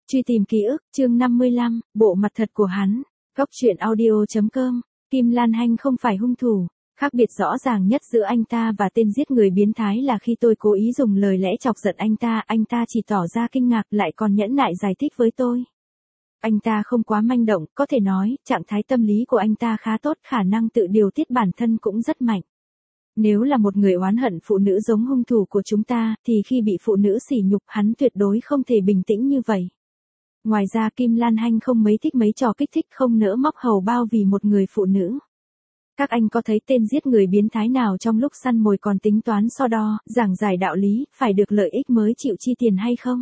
Truy tìm ký ức, chương 55, bộ mặt thật của hắn. Góc truyện audio.com. Kim Lan Hanh không phải hung thủ. Khác biệt rõ ràng nhất giữa anh ta và tên giết người biến thái là khi tôi cố ý dùng lời lẽ chọc giận anh ta chỉ tỏ ra kinh ngạc lại còn nhẫn nại giải thích với tôi. Anh ta không quá manh động, có thể nói, trạng thái tâm lý của anh ta khá tốt, khả năng tự điều tiết bản thân cũng rất mạnh. Nếu là một người oán hận phụ nữ giống hung thủ của chúng ta, thì khi bị phụ nữ sỉ nhục hắn tuyệt đối không thể bình tĩnh như vậy. Ngoài ra Kim Lan Hanh không mấy thích mấy trò kích thích, không nỡ móc hầu bao vì một người phụ nữ. Các anh có thấy tên giết người biến thái nào trong lúc săn mồi còn tính toán so đo, giảng giải đạo lý, phải được lợi ích mới chịu chi tiền hay không?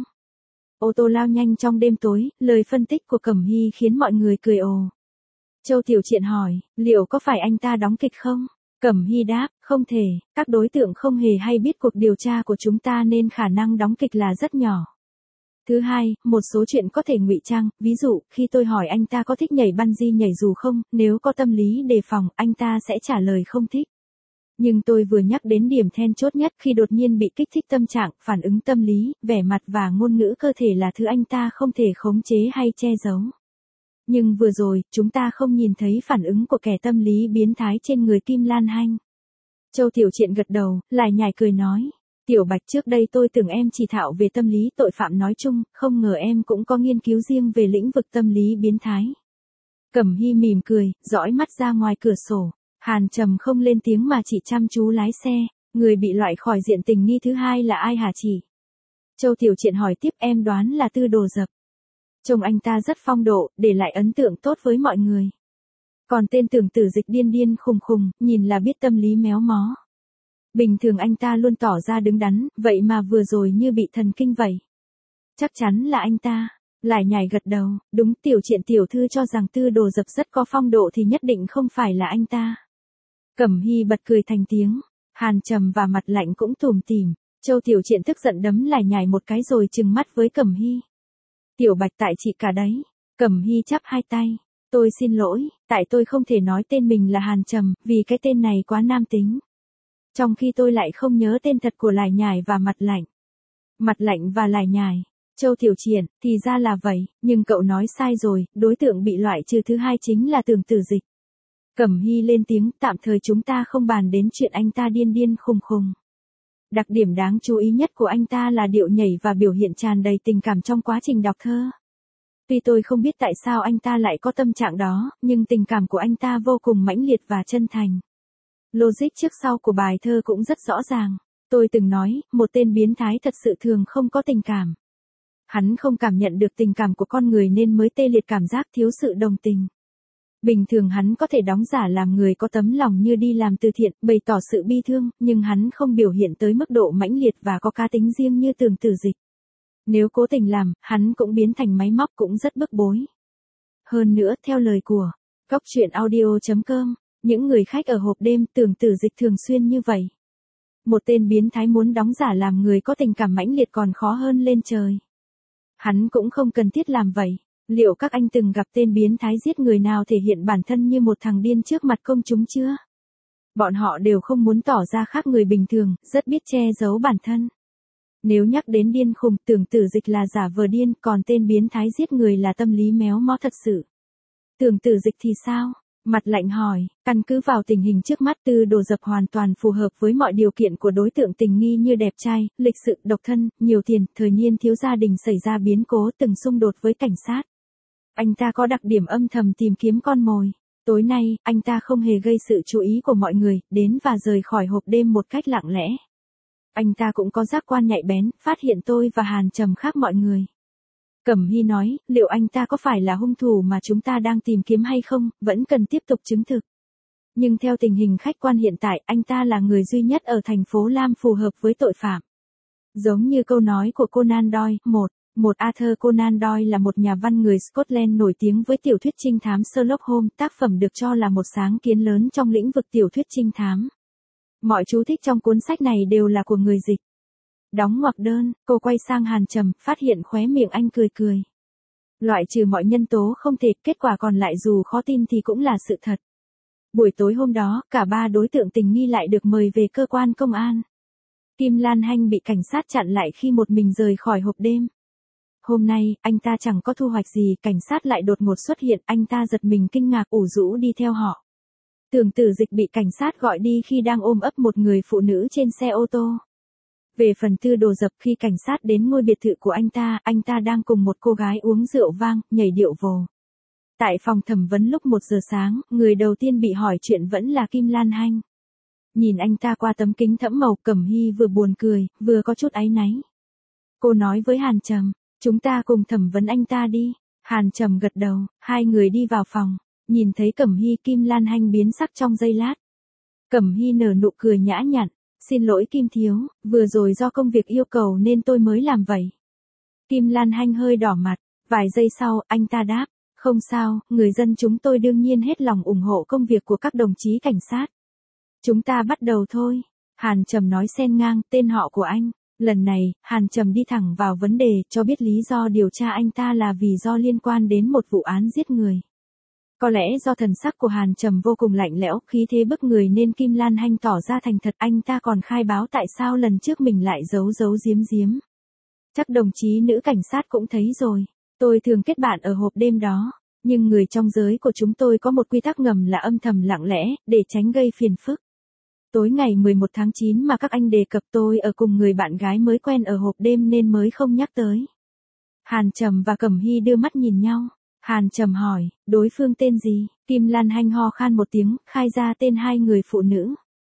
Ô tô lao nhanh trong đêm tối, lời phân tích của Cẩm Hy khiến mọi người cười ồ. Châu Tiểu Triện hỏi, liệu có phải anh ta đóng kịch không? Cẩm Hy đáp, không thể, các đối tượng không hề hay biết cuộc điều tra của chúng ta nên khả năng đóng kịch là rất nhỏ. Thứ hai, một số chuyện có thể ngụy trang, ví dụ, khi tôi hỏi anh ta có thích nhảy bungee nhảy dù không, nếu có tâm lý đề phòng, anh ta sẽ trả lời không thích. Nhưng tôi vừa nhắc đến điểm then chốt nhất khi đột nhiên bị kích thích tâm trạng, phản ứng tâm lý, vẻ mặt và ngôn ngữ cơ thể là thứ anh ta không thể khống chế hay che giấu. Nhưng vừa rồi, chúng ta không nhìn thấy phản ứng của kẻ tâm lý biến thái trên người Kim Lan Hanh. Châu Tiểu Triện gật đầu, lải nhải cười nói. Tiểu Bạch, trước đây tôi tưởng em chỉ thạo về tâm lý tội phạm nói chung, không ngờ em cũng có nghiên cứu riêng về lĩnh vực tâm lý biến thái. Cẩm Hy mỉm cười, dõi mắt ra ngoài cửa sổ. Hàn Trầm không lên tiếng mà chỉ chăm chú lái xe. Người bị loại khỏi diện tình nghi thứ hai là ai hả chị? Châu Tiểu Triện hỏi tiếp, em đoán là Tư Đồ Dập. Trông anh ta rất phong độ, để lại ấn tượng tốt với mọi người. Còn tên Tưởng Tử Dịch điên điên khùng khùng, nhìn là biết tâm lý méo mó. Bình thường anh ta luôn tỏ ra đứng đắn, vậy mà vừa rồi như bị thần kinh vậy. Chắc chắn là anh ta. Lải nhải gật đầu, đúng, Tiểu Triện tiểu thư cho rằng Tư Đồ Dập rất có phong độ thì nhất định không phải là anh ta. Cẩm Hy bật cười thành tiếng. Hàn Trầm và Mặt Lạnh cũng tủm tỉm. Châu Tiểu Triện tức giận đấm lải nhải một cái rồi trừng mắt với Cẩm Hy. Tiểu Bạch, tại chị cả đấy. Cẩm Hy chắp hai tay. Tôi xin lỗi, tại tôi không thể nói tên mình là Hàn Trầm, vì cái tên này quá nam tính. Trong khi tôi lại không nhớ tên thật của Lải Nhải và Mặt Lạnh. Mặt Lạnh và Lải Nhải. Châu Tiểu Triện, thì ra là vậy, nhưng cậu nói sai rồi, đối tượng bị loại trừ thứ hai chính là Tưởng Tử Dịch. Cẩm Hy lên tiếng, tạm thời chúng ta không bàn đến chuyện anh ta điên điên khùng khùng. Đặc điểm đáng chú ý nhất của anh ta là điệu nhảy và biểu hiện tràn đầy tình cảm trong quá trình đọc thơ. Tuy tôi không biết tại sao anh ta lại có tâm trạng đó, nhưng tình cảm của anh ta vô cùng mãnh liệt và chân thành. Logic trước sau của bài thơ cũng rất rõ ràng. Tôi từng nói, một tên biến thái thật sự thường không có tình cảm. Hắn không cảm nhận được tình cảm của con người nên mới tê liệt cảm giác thiếu sự đồng tình. Bình thường hắn có thể đóng giả làm người có tấm lòng như đi làm từ thiện, bày tỏ sự bi thương, nhưng hắn không biểu hiện tới mức độ mãnh liệt và có cá tính riêng như Tưởng Tử Dịch. Nếu cố tình làm, hắn cũng biến thành máy móc, cũng rất bức bối. Hơn nữa, theo lời của Góc truyện audio.com, những người khách ở hộp đêm, Tưởng Tử Dịch thường xuyên như vậy. Một tên biến thái muốn đóng giả làm người có tình cảm mãnh liệt còn khó hơn lên trời. Hắn cũng không cần thiết làm vậy. Liệu các anh từng gặp tên biến thái giết người nào thể hiện bản thân như một thằng điên trước mặt công chúng chưa? Bọn họ đều không muốn tỏ ra khác người bình thường, rất biết che giấu bản thân. Nếu nhắc đến điên khùng, Tưởng Tử Dịch là giả vờ điên, còn tên biến thái giết người là tâm lý méo mó thật sự. Tưởng Tử Dịch thì sao? Mặt Lạnh hỏi, căn cứ vào tình hình trước mắt, Tư Đồ Dập hoàn toàn phù hợp với mọi điều kiện của đối tượng tình nghi như đẹp trai, lịch sự, độc thân, nhiều tiền, thời niên thiếu, gia đình xảy ra biến cố, từng xung đột với cảnh sát. Anh ta có đặc điểm âm thầm tìm kiếm con mồi. Tối nay, anh ta không hề gây sự chú ý của mọi người, đến và rời khỏi hộp đêm một cách lặng lẽ. Anh ta cũng có giác quan nhạy bén, phát hiện tôi và Hàn Trầm khác mọi người. Cẩm Hy nói, liệu anh ta có phải là hung thủ mà chúng ta đang tìm kiếm hay không, vẫn cần tiếp tục chứng thực. Nhưng theo tình hình khách quan hiện tại, anh ta là người duy nhất ở thành phố Lam phù hợp với tội phạm. Giống như câu nói của Conan Doyle, một Arthur Conan Doyle là một nhà văn người Scotland nổi tiếng với tiểu thuyết trinh thám Sherlock Holmes, tác phẩm được cho là một sáng kiến lớn trong lĩnh vực tiểu thuyết trinh thám. Mọi chú thích trong cuốn sách này đều là của người dịch. Đóng ngoặc đơn, cô quay sang Hàn Trầm, phát hiện khóe miệng anh cười cười. Loại trừ mọi nhân tố không thể, kết quả còn lại dù khó tin thì cũng là sự thật. Buổi tối hôm đó, cả ba đối tượng tình nghi lại được mời về cơ quan công an. Kim Lan Hanh bị cảnh sát chặn lại khi một mình rời khỏi hộp đêm. Hôm nay, anh ta chẳng có thu hoạch gì, cảnh sát lại đột ngột xuất hiện, anh ta giật mình kinh ngạc ủ rũ đi theo họ. Tưởng Tử Dịch bị cảnh sát gọi đi khi đang ôm ấp một người phụ nữ trên xe ô tô. Về phần Tư Đồ Dập, khi cảnh sát đến ngôi biệt thự của anh ta đang cùng một cô gái uống rượu vang, nhảy điệu vồ. Tại phòng thẩm vấn lúc 1 giờ sáng, người đầu tiên bị hỏi chuyện vẫn là Kim Lan Hanh. Nhìn anh ta qua tấm kính thẫm màu, Cẩm Hy vừa buồn cười, vừa có chút áy náy. Cô nói với Hàn Trầm, chúng ta cùng thẩm vấn anh ta đi. Hàn Trầm gật đầu, hai người đi vào phòng. Nhìn thấy Cẩm Hy, Kim Lan Hanh biến sắc trong giây lát. Cẩm Hy nở nụ cười nhã nhặn, xin lỗi Kim thiếu, vừa rồi do công việc yêu cầu nên tôi mới làm vậy. Kim Lan Hanh hơi đỏ mặt, vài giây sau, anh ta đáp, không sao, người dân chúng tôi đương nhiên hết lòng ủng hộ công việc của các đồng chí cảnh sát. Chúng ta bắt đầu thôi. Hàn Trầm nói xen ngang, tên họ của anh. Lần này, Hàn Trầm đi thẳng vào vấn đề, cho biết lý do điều tra anh ta là vì do liên quan đến một vụ án giết người. Có lẽ do thần sắc của Hàn Trầm vô cùng lạnh lẽo, khí thế bức người nên Kim Lan Hanh tỏ ra thành thật, anh ta còn khai báo tại sao lần trước mình lại giấu giếm. Chắc đồng chí nữ cảnh sát cũng thấy rồi. Tôi thường kết bạn ở hộp đêm đó, nhưng người trong giới của chúng tôi có một quy tắc ngầm là âm thầm lặng lẽ, để tránh gây phiền phức. Tối ngày 11 tháng 9 mà các anh đề cập tôi ở cùng người bạn gái mới quen ở hộp đêm nên mới không nhắc tới. Hàn Trầm và Cẩm Hy đưa mắt nhìn nhau. Hàn Trầm hỏi, đối phương tên gì? Kim Lan Hanh ho khan một tiếng, khai ra tên hai người phụ nữ.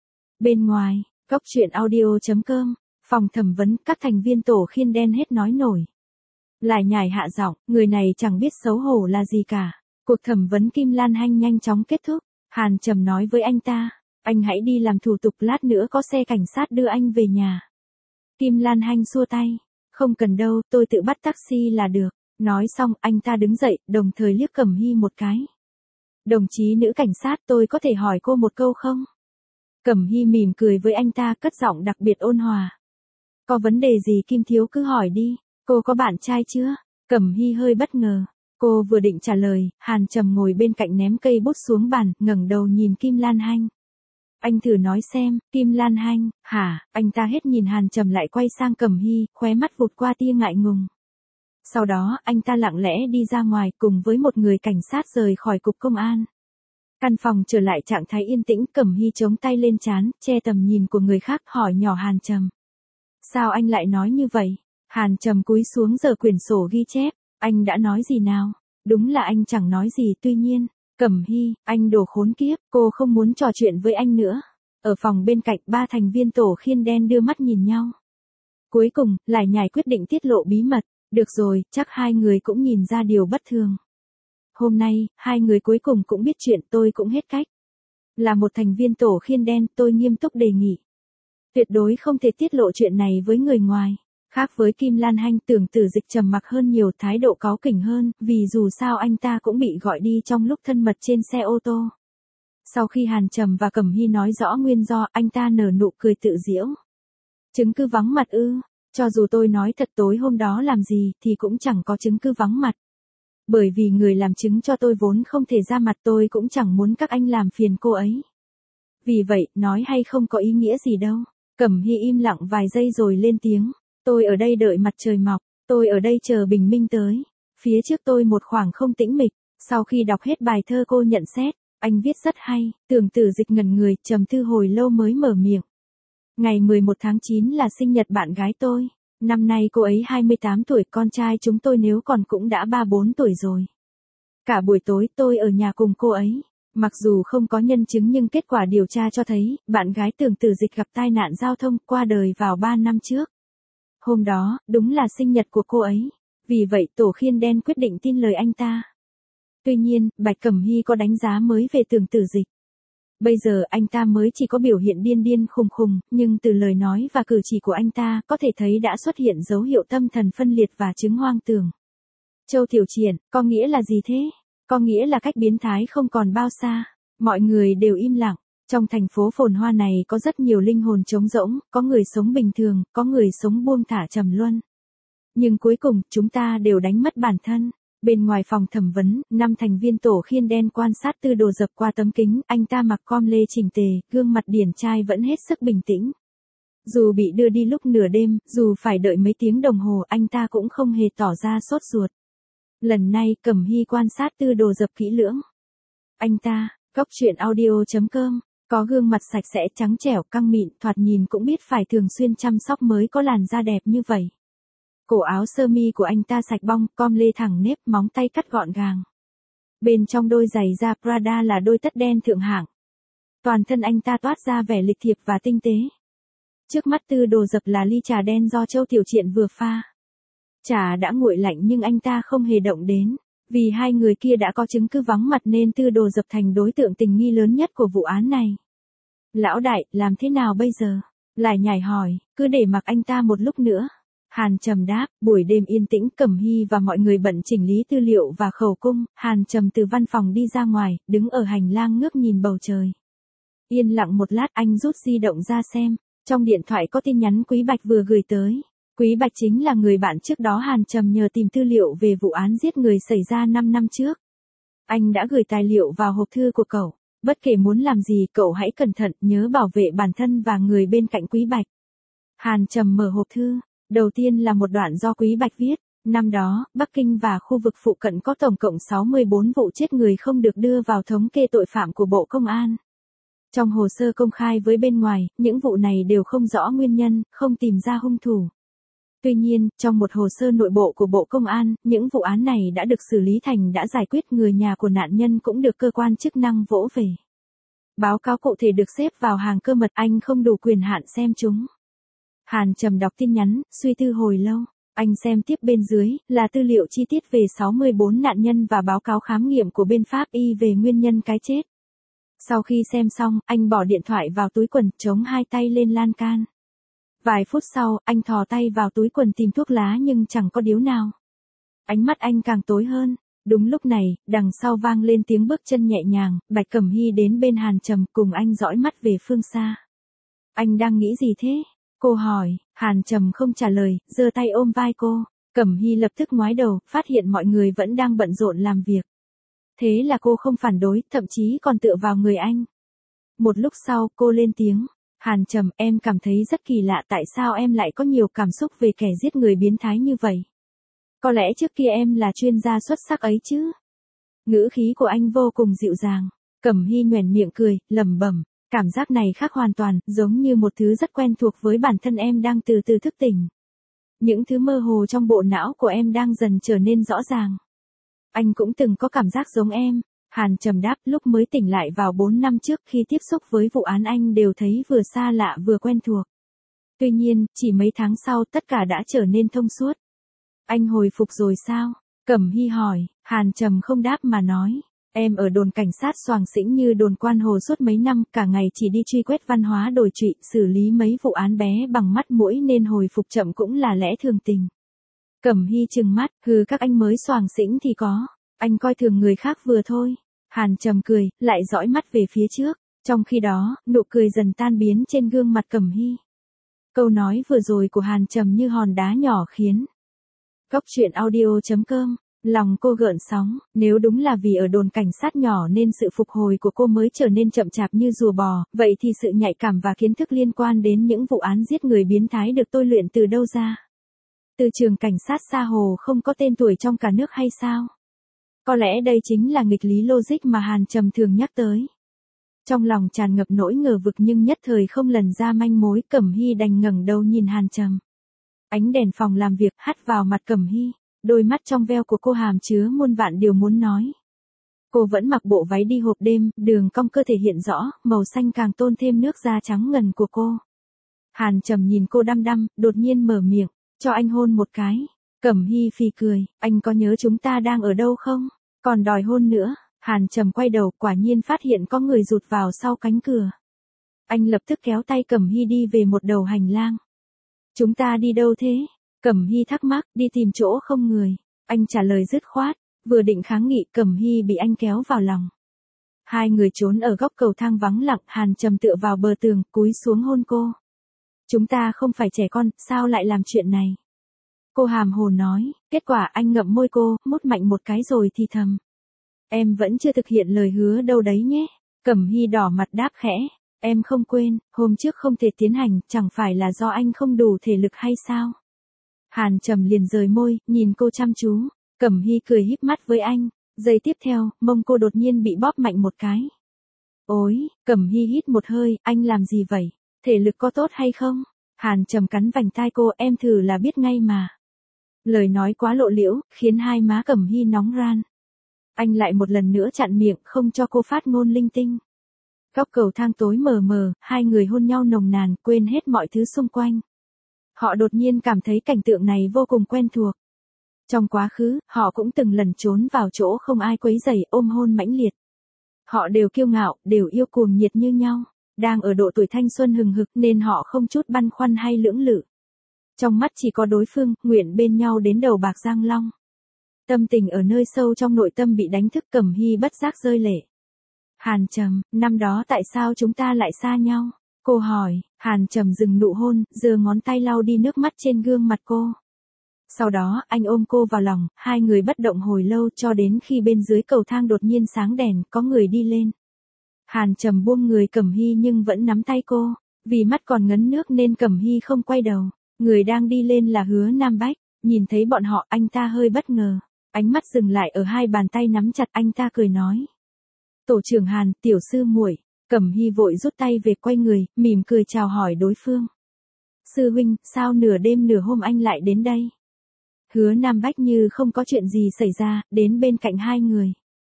Bên ngoài, góc truyện audio.com, phòng thẩm vấn, các thành viên tổ khiên đen hết nói nổi. Lại nhải hạ giọng, người này chẳng biết xấu hổ là gì cả. Cuộc thẩm vấn Kim Lan Hanh nhanh chóng kết thúc. Hàn Trầm nói với anh ta, anh hãy đi làm thủ tục, lát nữa có xe cảnh sát đưa anh về nhà. Kim Lan Hanh xua tay, không cần đâu, tôi tự bắt taxi là được. Nói xong, anh ta đứng dậy, đồng thời liếc Cẩm Hy một cái. Đồng chí nữ cảnh sát, tôi có thể hỏi cô một câu không? Cẩm Hy mỉm cười với anh ta, cất giọng đặc biệt ôn hòa. Có vấn đề gì Kim thiếu cứ hỏi đi, cô có bạn trai chưa? Cẩm Hy hơi bất ngờ. Cô vừa định trả lời, Hàn Trầm ngồi bên cạnh ném cây bút xuống bàn, ngẩng đầu nhìn Kim Lan Hanh. Anh thử nói xem, Kim Lan Hanh, hả? Anh ta hết nhìn Hàn Trầm lại quay sang Cẩm Hy, khóe mắt vụt qua tia ngại ngùng. Sau đó, anh ta lặng lẽ đi ra ngoài cùng với một người cảnh sát rời khỏi cục công an. Căn phòng trở lại trạng thái yên tĩnh, Cẩm Hy chống tay lên trán, che tầm nhìn của người khác, hỏi nhỏ Hàn Trầm. Sao anh lại nói như vậy? Hàn Trầm cúi xuống giở quyển sổ ghi chép, anh đã nói gì nào? Đúng là anh chẳng nói gì, tuy nhiên, Cẩm Hy, anh đồ khốn kiếp, cô không muốn trò chuyện với anh nữa. Ở phòng bên cạnh, ba thành viên tổ khiên đen đưa mắt nhìn nhau. Cuối cùng, Lải Nhải quyết định tiết lộ bí mật. Được rồi, chắc hai người cũng nhìn ra điều bất thường. Hôm nay, hai người cuối cùng cũng biết chuyện, tôi cũng hết cách. Là một thành viên tổ khiên đen, tôi nghiêm túc đề nghị. Tuyệt đối không thể tiết lộ chuyện này với người ngoài. Khác với Kim Lan Hanh, Tưởng Tử Dịch trầm mặc hơn nhiều, thái độ cáu kỉnh hơn, vì dù sao anh ta cũng bị gọi đi trong lúc thân mật trên xe ô tô. Sau khi Hàn Trầm và Cẩm Hy nói rõ nguyên do, anh ta nở nụ cười tự giễu. Chứng cứ vắng mặt ư? Cho dù tôi nói thật tối hôm đó làm gì thì cũng chẳng có chứng cứ vắng mặt. Bởi vì người làm chứng cho tôi vốn không thể ra mặt, tôi cũng chẳng muốn các anh làm phiền cô ấy. Vì vậy, nói hay không có ý nghĩa gì đâu. Cẩm Hy im lặng vài giây rồi lên tiếng. Tôi ở đây đợi mặt trời mọc, tôi ở đây chờ bình minh tới. Phía trước tôi một khoảng không tĩnh mịch. Sau khi đọc hết bài thơ cô nhận xét, anh viết rất hay. Tưởng Tử Dịch ngẩn người, trầm tư hồi lâu mới mở miệng. Ngày 11 tháng 9 là sinh nhật bạn gái tôi. Năm nay cô ấy 28 tuổi, con trai chúng tôi nếu còn cũng đã 3-4 tuổi rồi. Cả buổi tối tôi ở nhà cùng cô ấy. Mặc dù không có nhân chứng nhưng kết quả điều tra cho thấy, bạn gái Tưởng Tử Dịch gặp tai nạn giao thông, qua đời vào 3 năm trước. Hôm đó, đúng là sinh nhật của cô ấy. Vì vậy tổ khiên đen quyết định tin lời anh ta. Tuy nhiên, Bạch Cẩm Hy có đánh giá mới về Tưởng Tử Dịch. Bây giờ anh ta mới chỉ có biểu hiện điên khùng, nhưng từ lời nói và cử chỉ của anh ta có thể thấy đã xuất hiện dấu hiệu tâm thần phân liệt và chứng hoang tưởng. Châu Tiểu Triển, có nghĩa là gì thế? Có nghĩa là cách biến thái không còn bao xa. Mọi người đều im lặng. Trong thành phố phồn hoa này có rất nhiều linh hồn trống rỗng, có người sống bình thường, có người sống buông thả trầm luân. Nhưng cuối cùng, chúng ta đều đánh mất bản thân. Bên ngoài phòng thẩm vấn, 5 thành viên tổ khiên đen quan sát Tư Đồ Dập qua tấm kính, anh ta mặc com lê chỉnh tề, gương mặt điển trai vẫn hết sức bình tĩnh. Dù bị đưa đi lúc nửa đêm, dù phải đợi mấy tiếng đồng hồ, anh ta cũng không hề tỏ ra sốt ruột. Lần này Cẩm Hy quan sát Tư Đồ Dập kỹ lưỡng. Anh ta, Cóc Truyện Audio.com, có gương mặt sạch sẽ trắng trẻo căng mịn, thoạt nhìn cũng biết phải thường xuyên chăm sóc mới có làn da đẹp như vậy. Cổ áo sơ mi của anh ta sạch bong, com lê thẳng nếp, móng tay cắt gọn gàng. Bên trong đôi giày da Prada là đôi tất đen thượng hạng. Toàn thân anh ta toát ra vẻ lịch thiệp và tinh tế. Trước mắt Tư Đồ Dập là ly trà đen do Châu Tiểu Triện vừa pha. Trà đã nguội lạnh nhưng anh ta không hề động đến, vì hai người kia đã có chứng cứ vắng mặt nên Tư Đồ Dập thành đối tượng tình nghi lớn nhất của vụ án này. Lão đại, làm thế nào bây giờ? Lại nhảy hỏi, cứ để mặc anh ta một lúc nữa. Hàn Trầm đáp, buổi đêm yên tĩnh, Cẩm Hy và mọi người bận chỉnh lý tư liệu và khẩu cung, Hàn Trầm từ văn phòng đi ra ngoài, đứng ở hành lang ngước nhìn bầu trời. Yên lặng một lát, anh rút di động ra xem, trong điện thoại có tin nhắn Quý Bạch vừa gửi tới. Quý Bạch chính là người bạn trước đó Hàn Trầm nhờ tìm tư liệu về vụ án giết người xảy ra 5 năm trước. Anh đã gửi tài liệu vào hộp thư của cậu, bất kể muốn làm gì cậu hãy cẩn thận, nhớ bảo vệ bản thân và người bên cạnh Quý Bạch. Hàn Trầm mở hộp thư, đầu tiên là một đoạn do Quý Bạch viết. Năm đó, Bắc Kinh và khu vực phụ cận có tổng cộng 64 vụ chết người không được đưa vào thống kê tội phạm của Bộ Công an. Trong hồ sơ công khai với bên ngoài, những vụ này đều không rõ nguyên nhân, không tìm ra hung thủ. Tuy nhiên, trong một hồ sơ nội bộ của Bộ Công an, những vụ án này đã được xử lý thành đã giải quyết, người nhà của nạn nhân cũng được cơ quan chức năng vỗ về. Báo cáo cụ thể được xếp vào hàng cơ mật, anh không đủ quyền hạn xem chúng. Hàn Trầm đọc tin nhắn, suy tư hồi lâu. Anh xem tiếp bên dưới, là tư liệu chi tiết về 64 nạn nhân và báo cáo khám nghiệm của bên pháp y về nguyên nhân cái chết. Sau khi xem xong, anh bỏ điện thoại vào túi quần, chống hai tay lên lan can. Vài phút sau, anh thò tay vào túi quần tìm thuốc lá nhưng chẳng có điếu nào. Ánh mắt anh càng tối hơn. Đúng lúc này, đằng sau vang lên tiếng bước chân nhẹ nhàng, Bạch Cẩm Hy đến bên Hàn Trầm, cùng anh dõi mắt về phương xa. Anh đang nghĩ gì thế? Cô hỏi. Hàn Trầm không trả lời, giơ tay ôm vai cô. Cẩm Hy lập tức ngoái đầu, phát hiện mọi người vẫn đang bận rộn làm việc. Thế là cô không phản đối, thậm chí còn tựa vào người anh. Một lúc sau, cô lên tiếng. Hàn Trầm, em cảm thấy rất kỳ lạ, tại sao em lại có nhiều cảm xúc về kẻ giết người biến thái như vậy? Có lẽ trước kia em là chuyên gia xuất sắc ấy chứ? Ngữ khí của anh vô cùng dịu dàng. Cẩm Hy nhoẻn miệng cười, lẩm bẩm. Cảm giác này khác hoàn toàn, giống như một thứ rất quen thuộc với bản thân em đang từ từ thức tỉnh. Những thứ mơ hồ trong bộ não của em đang dần trở nên rõ ràng. Anh cũng từng có cảm giác giống em. Hàn Trầm đáp, lúc mới tỉnh lại vào 4 năm trước khi tiếp xúc với vụ án anh đều thấy vừa xa lạ vừa quen thuộc. Tuy nhiên, chỉ mấy tháng sau tất cả đã trở nên thông suốt. Anh hồi phục rồi sao? Cẩm Hy hỏi. Hàn Trầm không đáp mà nói. Em ở đồn cảnh sát Xoàng Xĩnh như đồn Quan Hồ suốt mấy năm, cả ngày chỉ đi truy quét văn hóa đồi trụy, xử lý mấy vụ án bé bằng mắt mũi nên hồi phục chậm cũng là lẽ thường tình. Cẩm Hy trừng mắt, hừ, các anh mới Xoàng Xĩnh thì có. Anh coi thường người khác vừa thôi. Hàn Trầm cười, lại dõi mắt về phía trước. Trong khi đó, nụ cười dần tan biến trên gương mặt Cẩm Hy. Câu nói vừa rồi của Hàn Trầm như hòn đá nhỏ khiến Cóc Truyện Audio.com, lòng cô gợn sóng. Nếu đúng là vì ở đồn cảnh sát nhỏ nên sự phục hồi của cô mới trở nên chậm chạp như rùa bò, vậy thì sự nhạy cảm và kiến thức liên quan đến những vụ án giết người biến thái được tôi luyện từ đâu ra? Từ trường cảnh sát Sa Hồ không có tên tuổi trong cả nước hay sao? Có lẽ đây chính là nghịch lý logic mà Hàn Trầm thường nhắc tới. Trong lòng tràn ngập nỗi ngờ vực nhưng nhất thời không lần ra manh mối, Cẩm Hy đành ngẩng đầu nhìn Hàn Trầm. Ánh đèn phòng làm việc hắt vào mặt Cẩm Hy, đôi mắt trong veo của cô hàm chứa muôn vạn điều muốn nói. Cô vẫn mặc bộ váy đi hộp đêm, đường cong cơ thể hiện rõ, màu xanh càng tôn thêm nước da trắng ngần của cô. Hàn Trầm nhìn cô đăm đăm, đột nhiên mở miệng, cho anh hôn một cái. Cẩm Hy phì cười, anh có nhớ chúng ta đang ở đâu không? Còn đòi hôn nữa. Hàn Trầm quay đầu, quả nhiên phát hiện có người rụt vào sau cánh cửa. Anh lập tức kéo tay Cẩm Hy đi về một đầu hành lang. Chúng ta đi đâu thế? Cẩm Hy thắc mắc, đi tìm chỗ không người. Anh trả lời dứt khoát, vừa định kháng nghị, Cẩm Hy bị anh kéo vào lòng. Hai người trốn ở góc cầu thang vắng lặng, Hàn Trầm tựa vào bờ tường, cúi xuống hôn cô. Chúng ta không phải trẻ con, sao lại làm chuyện này? Cô hàm hồ nói, kết quả anh ngậm môi cô, mút mạnh một cái rồi thì thầm. Em vẫn chưa thực hiện lời hứa đâu đấy nhé. Cẩm Hy đỏ mặt đáp khẽ. Em không quên, hôm trước không thể tiến hành, chẳng phải là do anh không đủ thể lực hay sao? Hàn Trầm liền rời môi, nhìn cô chăm chú. Cẩm Hy cười híp mắt với anh. Giây tiếp theo, mông cô đột nhiên bị bóp mạnh một cái. Ôi, Cẩm Hy hít một hơi, anh làm gì vậy? Thể lực có tốt hay không? Hàn Trầm cắn vành tai cô, em thử là biết ngay mà. Lời nói quá lộ liễu, khiến hai má Cẩm Hy nóng ran. Anh lại một lần nữa chặn miệng, không cho cô phát ngôn linh tinh. Góc cầu thang tối mờ mờ, hai người hôn nhau nồng nàn, quên hết mọi thứ xung quanh. Họ đột nhiên cảm thấy cảnh tượng này vô cùng quen thuộc. Trong quá khứ, họ cũng từng lẩn trốn vào chỗ không ai quấy rầy, ôm hôn mãnh liệt. Họ đều kiêu ngạo, đều yêu cuồng nhiệt như nhau. Đang ở độ tuổi thanh xuân hừng hực nên họ không chút băn khoăn hay lưỡng lự. Trong mắt chỉ có đối phương, nguyện bên nhau đến đầu bạc răng long. Tâm tình ở nơi sâu trong nội tâm bị đánh thức, Cẩm Hy bất giác rơi lệ. Hàn Trầm, năm đó tại sao chúng ta lại xa nhau? Cô hỏi. Hàn Trầm dừng nụ hôn, giơ ngón tay lau đi nước mắt trên gương mặt cô. Sau đó, anh ôm cô vào lòng, hai người bất động hồi lâu cho đến khi bên dưới cầu thang đột nhiên sáng đèn, có người đi lên. Hàn Trầm buông người Cẩm Hy nhưng vẫn nắm tay cô. Vì mắt còn ngấn nước nên Cẩm Hy không quay đầu. Người đang đi lên là Hứa Nam Bách. Nhìn thấy bọn họ, anh ta hơi bất ngờ. Ánh mắt dừng lại ở hai bàn tay nắm chặt, anh ta cười nói. Tổ trưởng Hàn, tiểu sư muội. Cẩm Hy vội rút tay về, quay người, mỉm cười chào hỏi đối phương. Sư huynh, sao nửa đêm nửa hôm anh lại đến đây? Hứa Nam Bách như không có chuyện gì xảy ra, đến bên cạnh hai người.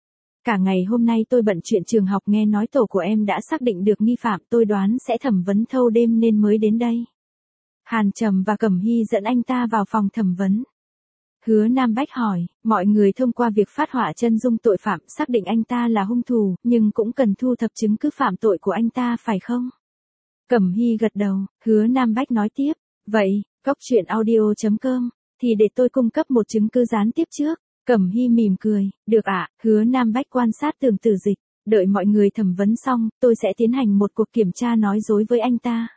Cả ngày hôm nay tôi bận chuyện trường học, nghe nói tổ của em đã xác định được nghi phạm, tôi đoán sẽ thẩm vấn thâu đêm nên mới đến đây. Hàn Trầm và Cẩm Hy dẫn anh ta vào phòng thẩm vấn. Hứa Nam Bách hỏi, mọi người thông qua việc phát họa chân dung tội phạm xác định anh ta là hung thủ, nhưng cũng cần thu thập chứng cứ phạm tội của anh ta phải không? Cẩm Hy gật đầu. Hứa Nam Bách nói tiếp, vậy, Cóc Truyện Audio.com, thì để tôi cung cấp một chứng cứ gián tiếp trước. Cẩm Hy mỉm cười, được ạ. Hứa Nam Bách quan sát tường tử dịch, đợi mọi người thẩm vấn xong, tôi sẽ tiến hành một cuộc kiểm tra nói dối với anh ta.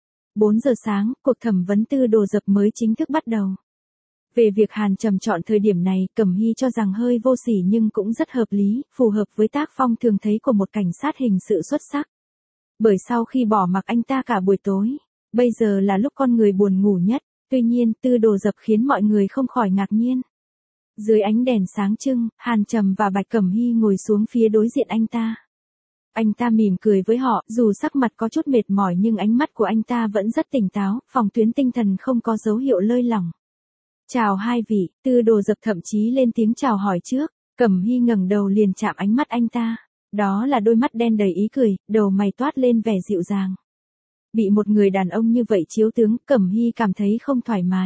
4 giờ sáng, cuộc thẩm vấn Tư Đồ Dập mới chính thức bắt đầu. Về việc Hàn Trầm chọn thời điểm này, Cẩm Hy cho rằng hơi vô sỉ nhưng cũng rất hợp lý, phù hợp với tác phong thường thấy của một cảnh sát hình sự xuất sắc. Bởi sau khi bỏ mặc anh ta cả buổi tối, bây giờ là lúc con người buồn ngủ nhất, tuy nhiên Tư Đồ Dập khiến mọi người không khỏi ngạc nhiên. Dưới ánh đèn sáng trưng, Hàn Trầm và Bạch Cẩm Hy ngồi xuống phía đối diện anh ta. Anh ta mỉm cười với họ, dù sắc mặt có chút mệt mỏi nhưng ánh mắt của anh ta vẫn rất tỉnh táo, phòng tuyến tinh thần không có dấu hiệu lơi lỏng. Chào hai vị. Tư Đồ Dập thậm chí lên tiếng chào hỏi trước. Cẩm Hy ngẩng đầu liền chạm ánh mắt anh ta. Đó là đôi mắt đen đầy ý cười, đầu mày toát lên vẻ dịu dàng. Bị một người đàn ông như vậy chiếu tướng, Cẩm Hy cảm thấy không thoải mái.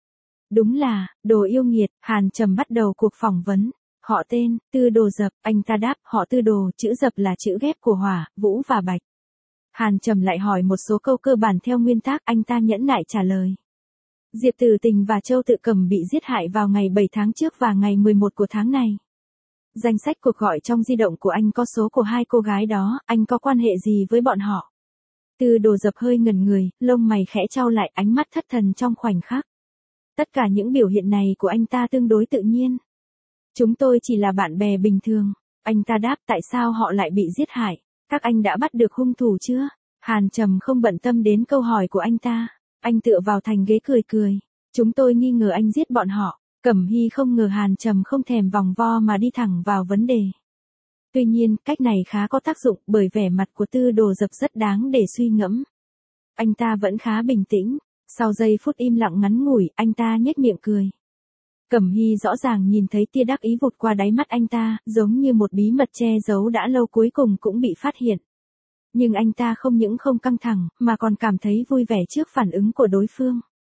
Đúng là, đồ yêu nghiệt. Hàn Trầm bắt đầu cuộc phỏng vấn. Họ tên, Tư Đồ Dập. Anh ta đáp, họ Tư Đồ, chữ Dập là chữ ghép của Hỏa, Vũ và Bạch. Hàn Trầm lại hỏi một số câu cơ bản theo nguyên tắc, anh ta nhẫn nại trả lời. Diệp Tử Tình và Châu Tự Cầm bị giết hại vào ngày 7 tháng trước và ngày 11 của tháng này. Danh sách cuộc gọi trong di động của anh có số của hai cô gái đó, anh có quan hệ gì với bọn họ? Tư Đồ Dập hơi ngẩn người, lông mày khẽ chau lại, ánh mắt thất thần trong khoảnh khắc. Tất cả những biểu hiện này của anh ta tương đối tự nhiên. Chúng tôi chỉ là bạn bè bình thường. Anh ta đáp, tại sao họ lại bị giết hại? Các anh đã bắt được hung thủ chưa? Hàn Trầm không bận tâm đến câu hỏi của anh ta. Anh tựa vào thành ghế cười cười. Chúng tôi nghi ngờ anh giết bọn họ. Cẩm Hy không ngờ Hàn Trầm không thèm vòng vo mà đi thẳng vào vấn đề. Tuy nhiên, cách này khá có tác dụng bởi vẻ mặt của Tư Đồ Dập rất đáng để suy ngẫm. Anh ta vẫn khá bình tĩnh. Sau giây phút im lặng ngắn ngủi, anh ta nhếch miệng cười. Cẩm Hy rõ ràng nhìn thấy tia đắc ý vụt qua đáy mắt anh ta, giống như một bí mật che giấu đã lâu cuối cùng cũng bị phát hiện. Nhưng anh ta không những không căng thẳng, mà còn cảm thấy vui vẻ trước phản ứng của đối phương.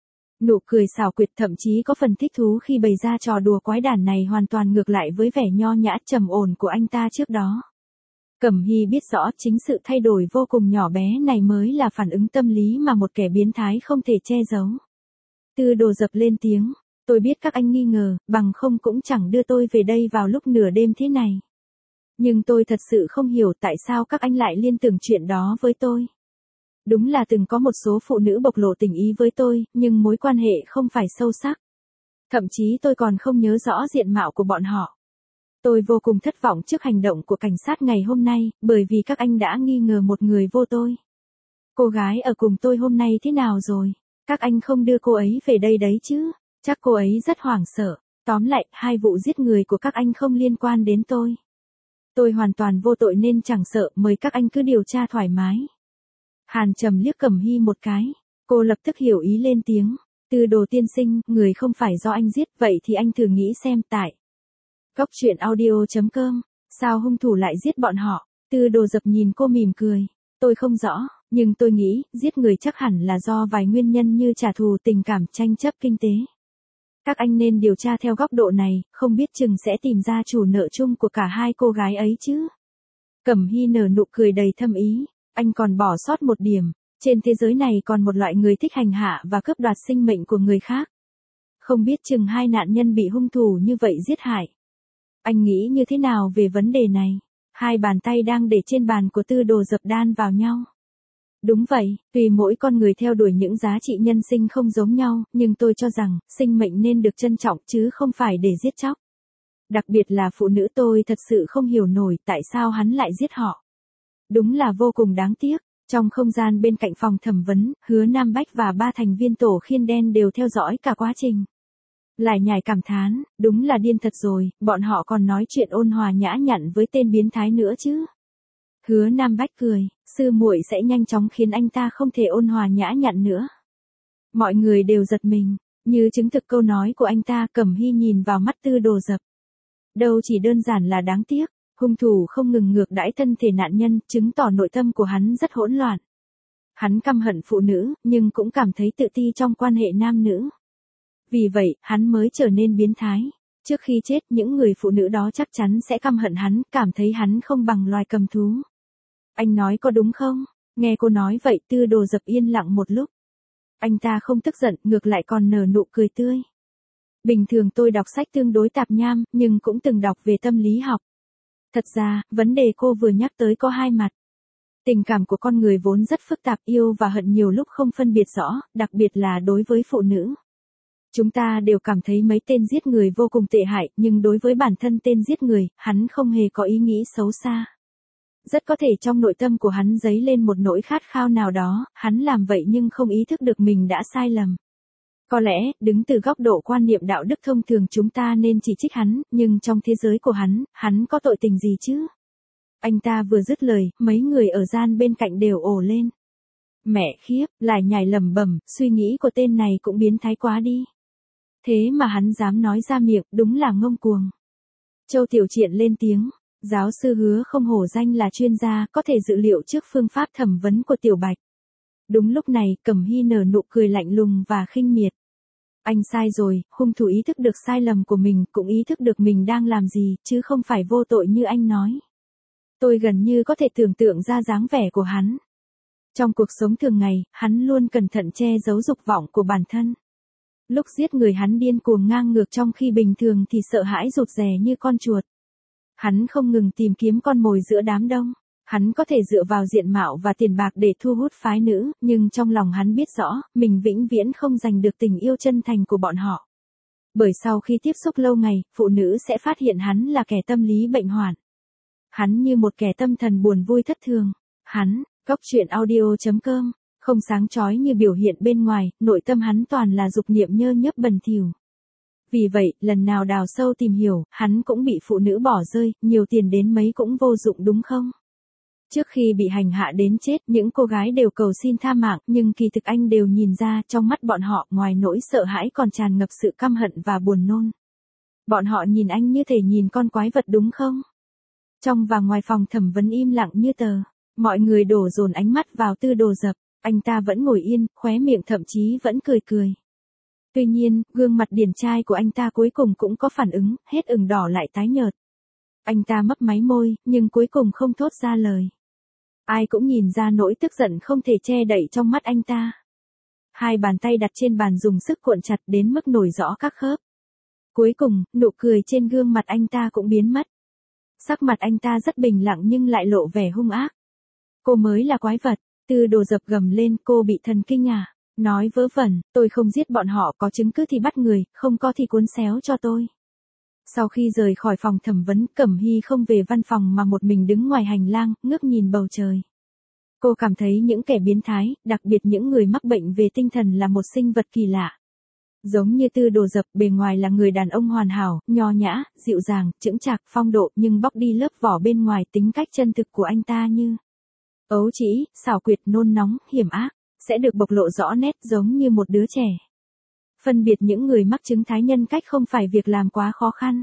Nụ cười xảo quyệt, thậm chí có phần thích thú khi bày ra trò đùa quái đản này hoàn toàn ngược lại với vẻ nho nhã trầm ổn của anh ta trước đó. Cẩm Hy biết rõ chính sự thay đổi vô cùng nhỏ bé này mới là phản ứng tâm lý mà một kẻ biến thái không thể che giấu. Tư Đồ Dập lên tiếng, tôi biết các anh nghi ngờ, bằng không cũng chẳng đưa tôi về đây vào lúc nửa đêm thế này. Nhưng tôi thật sự không hiểu tại sao các anh lại liên tưởng chuyện đó với tôi. Đúng là từng có một số phụ nữ bộc lộ tình ý với tôi, nhưng mối quan hệ không phải sâu sắc. Thậm chí tôi còn không nhớ rõ diện mạo của bọn họ. Tôi vô cùng thất vọng trước hành động của cảnh sát ngày hôm nay, bởi vì các anh đã nghi ngờ một người vô tôi. Cô gái ở cùng tôi hôm nay thế nào rồi? Các anh không đưa cô ấy về đây đấy chứ? Chắc cô ấy rất hoảng sợ. Tóm lại, 2 vụ giết người của các anh không liên quan đến tôi. Tôi hoàn toàn vô tội nên chẳng sợ, mời các anh cứ điều tra thoải mái. Hàn Trầm liếc Cẩm Hy một cái. Cô lập tức hiểu ý lên tiếng. Tư Đồ tiên sinh, người không phải do anh giết, vậy thì anh thử nghĩ xem tại. Góc truyện audio.com, sao hung thủ lại giết bọn họ? Tư Đồ Dập nhìn cô mỉm cười. Tôi không rõ, nhưng tôi nghĩ, giết người chắc hẳn là do vài nguyên nhân như trả thù, tình cảm, tranh chấp kinh tế. Các anh nên điều tra theo góc độ này, không biết chừng sẽ tìm ra chủ nợ chung của cả 2 cô gái ấy chứ. Cẩm Hy nở nụ cười đầy thâm ý. Anh còn bỏ sót một điểm. Trên thế giới này còn một loại người thích hành hạ và cướp đoạt sinh mệnh của người khác. Không biết chừng 2 nạn nhân bị hung thủ như vậy giết hại. Anh nghĩ như thế nào về vấn đề này? 2 bàn tay đang để trên bàn của Tư Đồ Dập đan vào nhau. Đúng vậy, tùy mỗi con người theo đuổi những giá trị nhân sinh không giống nhau, nhưng tôi cho rằng, sinh mệnh nên được trân trọng chứ không phải để giết chóc. Đặc biệt là phụ nữ, tôi thật sự không hiểu nổi tại sao hắn lại giết họ. Đúng là vô cùng đáng tiếc. Trong không gian bên cạnh phòng thẩm vấn, Hứa Nam Bách và 3 thành viên tổ khiên đen đều theo dõi cả quá trình. Lại nhảy cảm thán, đúng là điên thật rồi, bọn họ còn nói chuyện ôn hòa nhã nhặn với tên biến thái nữa chứ. Hứa Nam Bách cười, sư muội sẽ nhanh chóng khiến anh ta không thể ôn hòa nhã nhặn nữa. Mọi người đều giật mình, như chứng thực câu nói của anh ta. Cẩm Hy nhìn vào mắt Tư Đồ Dập. Đâu chỉ đơn giản là đáng tiếc, hung thủ không ngừng ngược đãi thân thể nạn nhân, chứng tỏ nội tâm của hắn rất hỗn loạn. Hắn căm hận phụ nữ, nhưng cũng cảm thấy tự ti trong quan hệ nam nữ. Vì vậy, hắn mới trở nên biến thái. Trước khi chết, những người phụ nữ đó chắc chắn sẽ căm hận hắn, cảm thấy hắn không bằng loài cầm thú. Anh nói có đúng không? Nghe cô nói vậy, Tư Đồ Dập yên lặng một lúc. Anh ta không tức giận, ngược lại còn nở nụ cười tươi. Bình thường tôi đọc sách tương đối tạp nham, nhưng cũng từng đọc về tâm lý học. Thật ra, vấn đề cô vừa nhắc tới có 2 mặt. Tình cảm của con người vốn rất phức tạp, yêu và hận nhiều lúc không phân biệt rõ, đặc biệt là đối với phụ nữ. Chúng ta đều cảm thấy mấy tên giết người vô cùng tệ hại, nhưng đối với bản thân tên giết người, hắn không hề có ý nghĩ xấu xa. Rất có thể trong nội tâm của hắn dấy lên một nỗi khát khao nào đó, hắn làm vậy nhưng không ý thức được mình đã sai lầm. Có lẽ, đứng từ góc độ quan niệm đạo đức thông thường chúng ta nên chỉ trích hắn, nhưng trong thế giới của hắn có tội tình gì chứ? Anh ta vừa dứt lời, mấy người ở gian bên cạnh đều ồ lên. Mẹ khiếp, lại nhảy lẩm bẩm, suy nghĩ của tên này cũng biến thái quá đi. Thế mà hắn dám nói ra miệng, đúng là ngông cuồng. Châu Tiểu Triện lên tiếng, giáo sư Hứa không hổ danh là chuyên gia, có thể dự liệu trước phương pháp thẩm vấn của Tiểu Bạch. Đúng lúc này, Cẩm Hy nở nụ cười lạnh lùng và khinh miệt. Anh sai rồi, hung thủ ý thức được sai lầm của mình, cũng ý thức được mình đang làm gì, chứ không phải vô tội như anh nói. Tôi gần như có thể tưởng tượng ra dáng vẻ của hắn. Trong cuộc sống thường ngày, hắn luôn cẩn thận che giấu dục vọng của bản thân. Lúc giết người hắn điên cuồng ngang ngược, trong khi bình thường thì sợ hãi rụt rè như con chuột. Hắn không ngừng tìm kiếm con mồi giữa đám đông. Hắn có thể dựa vào diện mạo và tiền bạc để thu hút phái nữ, nhưng trong lòng hắn biết rõ, mình vĩnh viễn không giành được tình yêu chân thành của bọn họ. Bởi sau khi tiếp xúc lâu ngày, phụ nữ sẽ phát hiện hắn là kẻ tâm lý bệnh hoạn. Hắn như một kẻ tâm thần buồn vui thất thường. Hắn, góc truyện audio.com, không sáng chói như biểu hiện bên ngoài, nội tâm hắn toàn là dục niệm nhơ nhớp bẩn thỉu. Vì vậy, lần nào đào sâu tìm hiểu, hắn cũng bị phụ nữ bỏ rơi, nhiều tiền đến mấy cũng vô dụng đúng không? Trước khi bị hành hạ đến chết, những cô gái đều cầu xin tha mạng, nhưng kỳ thực anh đều nhìn ra, trong mắt bọn họ, ngoài nỗi sợ hãi còn tràn ngập sự căm hận và buồn nôn. Bọn họ nhìn anh như thể nhìn con quái vật đúng không? Trong và ngoài phòng thẩm vấn im lặng như tờ, mọi người đổ dồn ánh mắt vào Tư Đồ Dập, anh ta vẫn ngồi yên, khóe miệng thậm chí vẫn cười cười. Tuy nhiên, gương mặt điển trai của anh ta cuối cùng cũng có phản ứng, hết ửng đỏ lại tái nhợt. Anh ta mấp máy môi, nhưng cuối cùng không thốt ra lời. Ai cũng nhìn ra nỗi tức giận không thể che đậy trong mắt anh ta. 2 bàn tay đặt trên bàn dùng sức cuộn chặt đến mức nổi rõ các khớp. Cuối cùng, nụ cười trên gương mặt anh ta cũng biến mất. Sắc mặt anh ta rất bình lặng nhưng lại lộ vẻ hung ác. Cô mới là quái vật. Tư Đồ Dập gầm lên, cô bị thần kinh à? Nói vớ vẩn, tôi không giết bọn họ, có chứng cứ thì bắt người, không có thì cuốn xéo cho tôi. Sau khi rời khỏi phòng thẩm vấn, Cẩm Hy không về văn phòng mà một mình đứng ngoài hành lang, ngước nhìn bầu trời. Cô cảm thấy những kẻ biến thái, đặc biệt những người mắc bệnh về tinh thần là một sinh vật kỳ lạ. Giống như Tư Đồ Dập, bề ngoài là người đàn ông hoàn hảo, nho nhã, dịu dàng, chững chạc, phong độ, nhưng bóc đi lớp vỏ bên ngoài, tính cách chân thực của anh ta như ấu trĩ, xảo quyệt, nôn nóng, hiểm ác, sẽ được bộc lộ rõ nét giống như một đứa trẻ. Phân biệt những người mắc chứng thái nhân cách không phải việc làm quá khó khăn.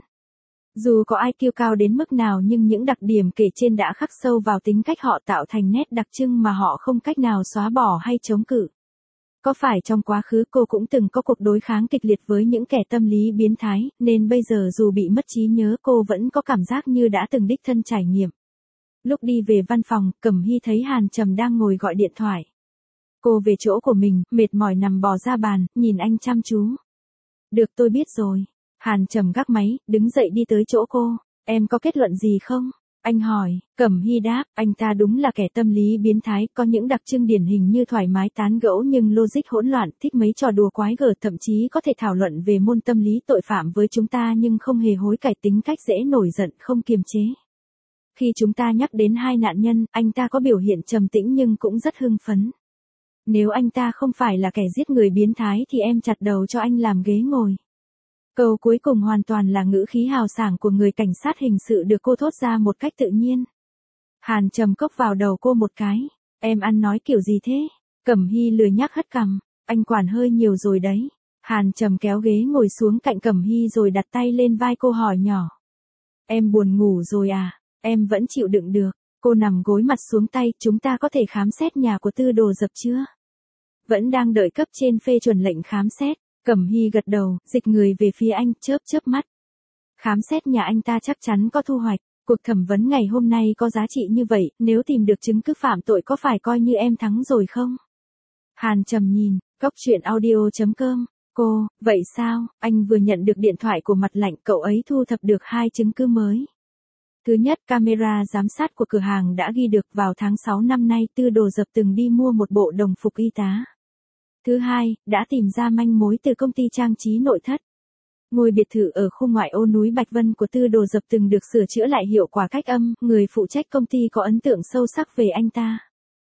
Dù có ai kiêu cao đến mức nào nhưng những đặc điểm kể trên đã khắc sâu vào tính cách họ, tạo thành nét đặc trưng mà họ không cách nào xóa bỏ hay chống cự. Có phải trong quá khứ cô cũng từng có cuộc đối kháng kịch liệt với những kẻ tâm lý biến thái, nên bây giờ dù bị mất trí nhớ cô vẫn có cảm giác như đã từng đích thân trải nghiệm. Lúc đi về văn phòng, Cẩm Hy thấy Hàn Trầm đang ngồi gọi điện thoại. Cô về chỗ của mình, mệt mỏi nằm bò ra bàn, nhìn anh chăm chú. Được, tôi biết rồi. Hàn Trầm gác máy, đứng dậy đi tới chỗ cô. Em có kết luận gì không? Anh hỏi. Cẩm Hy đáp, anh ta đúng là kẻ tâm lý biến thái, có những đặc trưng điển hình như thoải mái tán gẫu nhưng logic hỗn loạn, thích mấy trò đùa quái gở, thậm chí có thể thảo luận về môn tâm lý tội phạm với chúng ta nhưng không hề hối cải, tính cách dễ nổi giận, không kiềm chế. Khi chúng ta nhắc đến hai nạn nhân, anh ta có biểu hiện trầm tĩnh nhưng cũng rất hưng phấn. Nếu anh ta không phải là kẻ giết người biến thái thì em chặt đầu cho anh làm ghế ngồi. Câu cuối cùng hoàn toàn là ngữ khí hào sảng của người cảnh sát hình sự được cô thốt ra một cách tự nhiên. Hàn Trầm cốc vào đầu cô một cái. Em ăn nói kiểu gì thế? Cẩm Hy lười nhác hất cằm. Anh quản hơi nhiều rồi đấy. Hàn Trầm kéo ghế ngồi xuống cạnh Cẩm Hy rồi đặt tay lên vai cô hỏi nhỏ. Em buồn ngủ rồi à? Em vẫn chịu đựng được. Cô nằm gối mặt xuống tay. Chúng ta có thể khám xét nhà của Tư Đồ Dập chưa? Vẫn đang đợi cấp trên phê chuẩn lệnh khám xét. Cẩm Hy gật đầu, dịch người về phía anh, chớp chớp mắt. Khám xét nhà anh ta chắc chắn có thu hoạch. Cuộc thẩm vấn ngày hôm nay có giá trị như vậy, nếu tìm được chứng cứ phạm tội có phải coi như em thắng rồi không? Hàn Trầm nhìn, coctruyện.audio.com. Cô, vậy sao? Anh vừa nhận được điện thoại của Mặt Lạnh, cậu ấy thu thập được 2 chứng cứ mới. Thứ nhất, camera giám sát của cửa hàng đã ghi được vào tháng 6 năm nay Tư Đồ Dập từng đi mua một bộ đồng phục y tá. Thứ hai, đã tìm ra manh mối từ công ty trang trí nội thất. Ngôi biệt thự ở khu ngoại ô núi Bạch Vân của Tư Đồ Dập từng được sửa chữa lại hiệu quả cách âm, người phụ trách công ty có ấn tượng sâu sắc về anh ta.